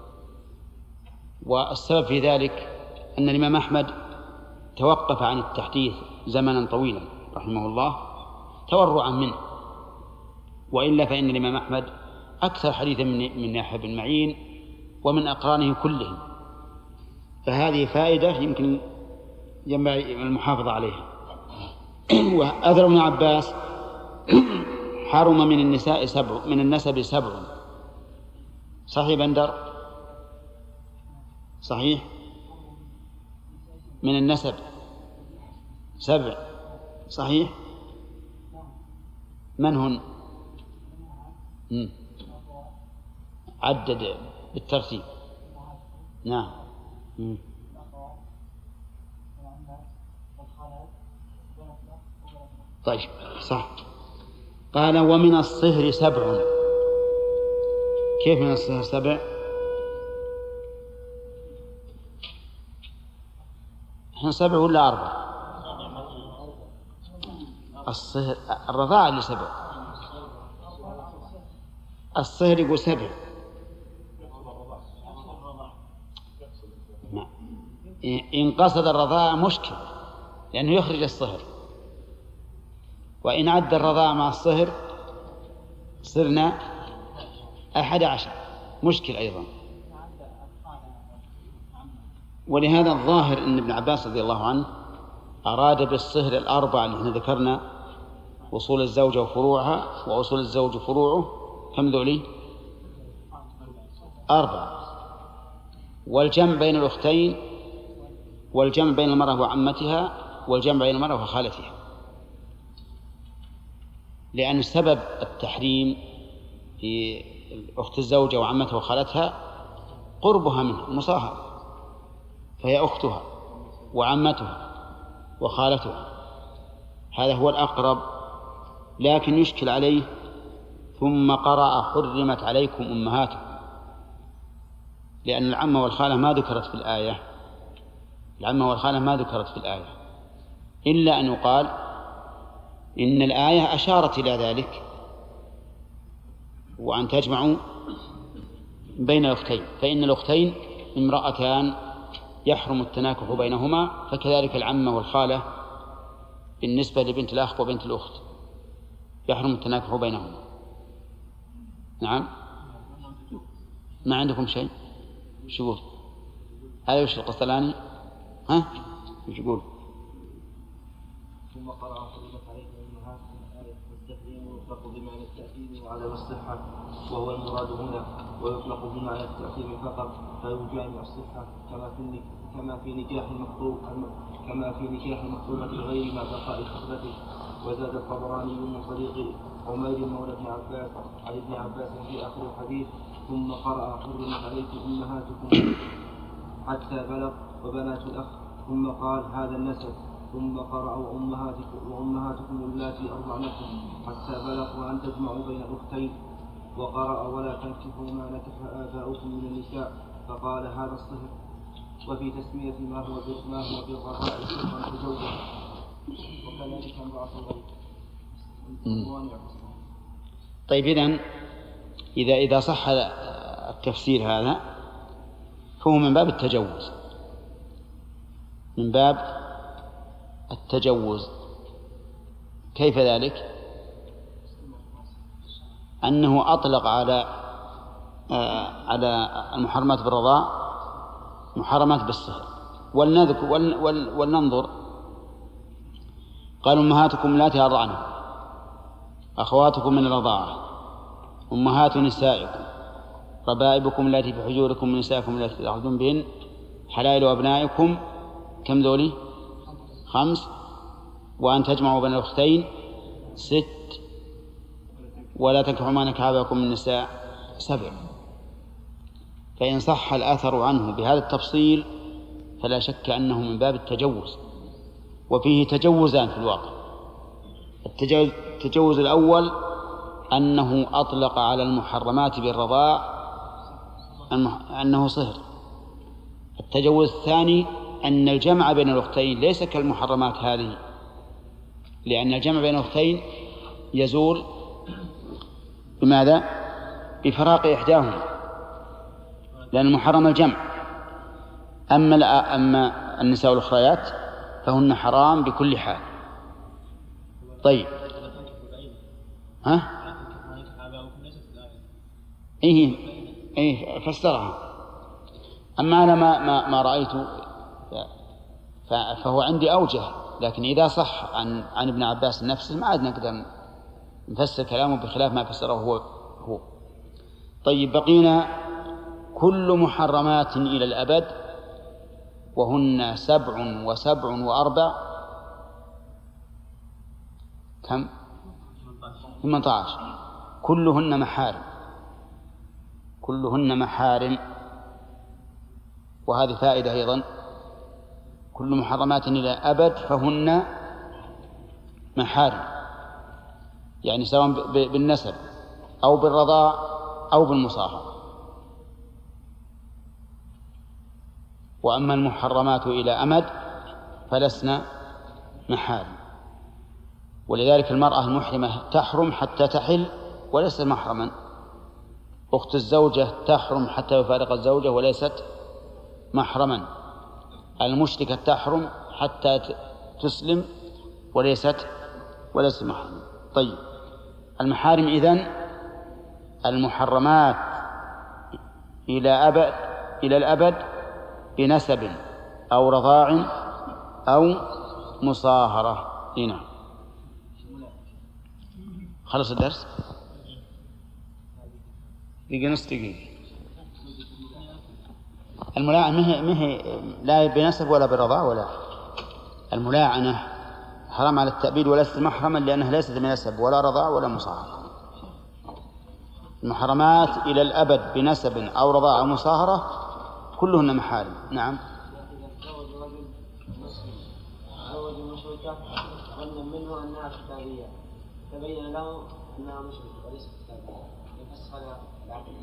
والسبب في ذلك أن الإمام أحمد توقف عن التحديث زمنا طويلا رحمه الله تورعا منه، وإلا فإن الإمام أحمد أكثر حديثا من يحيى بن معين ومن أقرانه كلهم، فهذه فائدة يمكن ينبغي المحافظة عليها. وأثر ابن عباس حرم من النساء 7 من النسب 7. صحيح بندر؟ صحيح، من النسب 7 صحيح. من هن؟ عدد بالترتيب. نعم. طيب صح. قال ومن الصهر 7. كيف من الصهر 7؟ احنا 7 ولا 4؟ الصهر الرضاعة اللي 7، الصهر يقول 7. إن قصد الرضاعة مشكل، لأنه يخرج الصهر، وإن عد الرضاعة مع الصهر صرنا 11، مشكل أيضا. ولهذا الظاهر أن ابن عباس رضي الله عنه أراد بالصهر الأربعة اللي ذكرنا: أصول الزوجة وفروعها، وأصول الزوج وفروعه، كم ذولي؟ 4. والجمع بين الأختين، والجمع بين المرأة وعمتها، والجمع بين المرأة وخالتها. لأن سبب التحريم في أخت الزوجة وعمتها وخالتها قربها منها، المصاهرة، فهي أختها وعمتها وخالتها، هذا هو الأقرب. لكن يشكل عليه: ثم قرأ حرمت عليكم أمهاتكم، لأن العمة والخالة ما ذكرت في الآية، العمة والخالة ما ذكرت في الآية، إلا أن يقال إن الآية أشارت إلى ذلك، وأن تجمعوا بين الأختين، فإن الأختين امرأتان يحرم التناكح بينهما، فكذلك العمة والخالة بالنسبة لبنت الأخ وبنت الأخت يحرم التناكح بينهما. نعم، ما عندكم شيء؟ شو يقول؟ هذا وش القسطلاني؟ ها؟ وش يقول؟ ثم قرأ حرمت عليكم أمهاتكم الآية، والتحريم يطلق بمعنى التأكيد وعدم الصحة، وهو المراد هنا، ويطلق بمعنى التأكيد فقط، فيجامع الصحة كما في نكاح المخطوبة لغير ما بقاء خطبته. وزاد الطبراني من طريق عمير مولى ابن عباس عن ابن عباس في آخر الحديث: ثم قرأ حرمت عليكم أمهاتكم حتى بلغ وبنات الأخ، ثم قال هذا النسب، ثم قرأوا وأمهاتكم اللاتي أرضعنكم حتى بلغ وأن تجمعوا بين الأختين، وقرأ ولا تنكحوا ما نكح آباؤكم من النساء، فقال هذا الصهر. وفي تسمية ما هو بالرضاء صهرا تزوجا، وكذلك امرأة الغير. طيب، إذا صح التفسير هذا فهو من باب التجوز، من باب التجوز. كيف ذلك؟ أنه أطلق على المحرمات بالرضاع محرمات بالصهر. ولننظر: قالوا أمهاتكم اللاتي أرضعنكم، أخواتكم من الرضاعة، أمهات نسائكم، ربائبكم التي في حجوركم من نسائكم التي تدخلون بهن، حلائل أبنائكم، كم ذولي؟ 5. وأن تجمعوا بين الأختين 6. ولا تنكحوا ما نكح آباؤكم من النساء 7. فإن صح الأثر عنه بهذا التفصيل فلا شك أنه من باب التجوز، وفيه تجوزان في الواقع. التجوز الأول أنه أطلق على المحرمات بالرضاع أنه صهر. التجوز الثاني أن الجمع بين الأختين ليس كالمحرمات هذه، لأن الجمع بين الأختين يزول بماذا؟ بفراق إحداهما، لأن المحرم الجمع. أما النساء الأخريات فهن حرام بكل حال. طيب، ها؟ إيه فسرها. أما أنا ما رأيته فهو عندي أوجه، لكن إذا صح عن ابن عباس نفسه ما عاد نقدر نفسر كلامه بخلاف ما فسره هو. طيب، بقينا كل محرمات إلى الأبد، وهن 7 و7 و4 كم؟ 18. كلهن محارم. وهذه فائدة أيضا: كل محرمات إلى أبد فهن محارم، يعني سواء بالنسب أو بالرضاع أو بالمصاهرة. وأما المحرمات إلى أمد فلسنا محارم. ولذلك المرأة المحرمة تحرم حتى تحل وليست محرما. أخت الزوجة تحرم حتى يفارق الزوجة وليست محرما. المشركة تحرم حتى تسلم وليست محرما. طيب، المحارم إذن المحرمات إلى الأبد بنسب أو رضاع أو والمصاهرة. هنا خلص الدرس دقيقة نص دقيقة. الملاعنة مهي لا بنسب ولا برضاع ولا. الملاعنة حرام على التأبيد وليست محرما لأنها ليست بنسب ولا رضاع ولا مصاهرة. المحرمات إلى الأبد بنسب أو رضاع أو مصاهرة كلهن محارم. نعم. زوج مشركة ظنا منه أنها كتابية تبين له أنها مشركة وليست كتابية يفسخ العقد.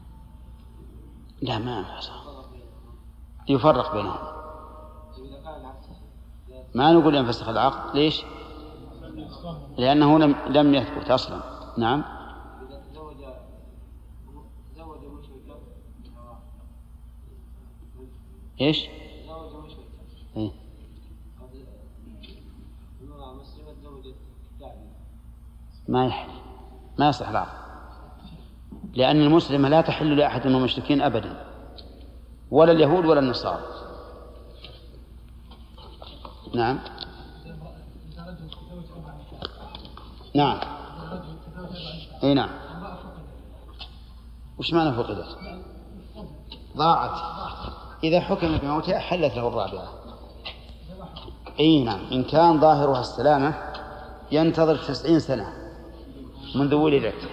لا ما يفرق بينهم. ما نقول ينفسخ العقد. ليش؟ لأنه لم يثبت أصلا. نعم. إذا تزوج مشركة إيش؟ تزوج مشركة إيه؟ امرأة مسلمة تزوجت كتابية ما يحل، ما يصح العقد، لأن المسلمة لا تحل لأحد من المشركين أبدا، ولا اليهود ولا النصارى. نعم. نعم. اي نعم. وش معنى فقدت؟ ضاعت. إذا حكم بموتها حلت له الرابعة. اي نعم. إن كان ظاهرها السلامة ينتظر 90 سنة منذ ولدت.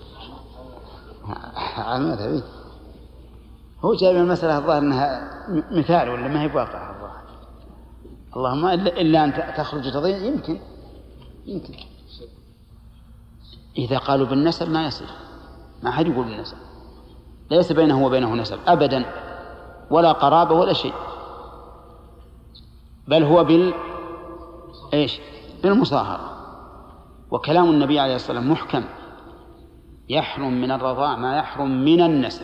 عميتها بيه. هو جايب المسألة الظاهر أنها مثال ولا ما هي واقع الظاهر. اللهم إلا أن تخرج تضيع. يمكن إذا قالوا بالنسب ما يصير. ما حد يقول بالنسب، ليس بينه وبينه نسب أبدا ولا قرابة ولا شيء، بل هو بالمصاهرة. وكلام النبي عليه الصلاة والسلام محكم، يحرم من الرضاع ما يحرم من النسب،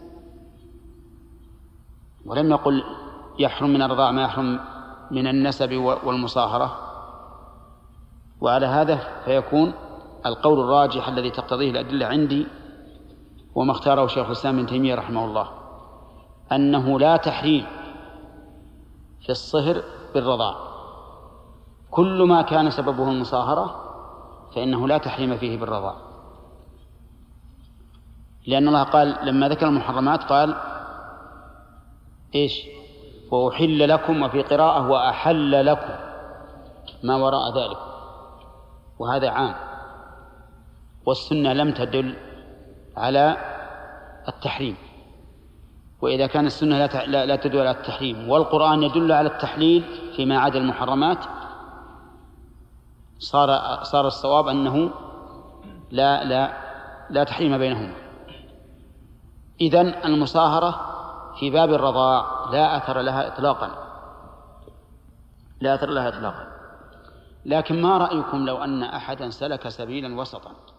ولم يقل يحرم من الرضاع ما يحرم من النسب والمصاهرة. وعلى هذا فيكون القول الراجح الذي تقتضيه الأدلة عندي وما اختاره شيخ الإسلام ابن تيمية رحمه الله أنه لا تحريم في الصهر بالرضاع. كل ما كان سببه المصاهرة فإنه لا تحريم فيه بالرضاع، لأن الله قال لما ذكر المحرمات قال إيش؟ وأحل لكم، وفي قراءة وأحل لكم ما وراء ذلك، وهذا عام. والسنة لم تدل على التحريم، وإذا كان السنة لا تدل على التحريم والقرآن يدل على التحليل فيما عدا المحرمات، صار الصواب أنه لا تحريم بينهما. إذن المصاهرة في باب الرضاع لا أثر لها إطلاقا، لكن ما رأيكم لو أن أحدا سلك سبيلا وسطا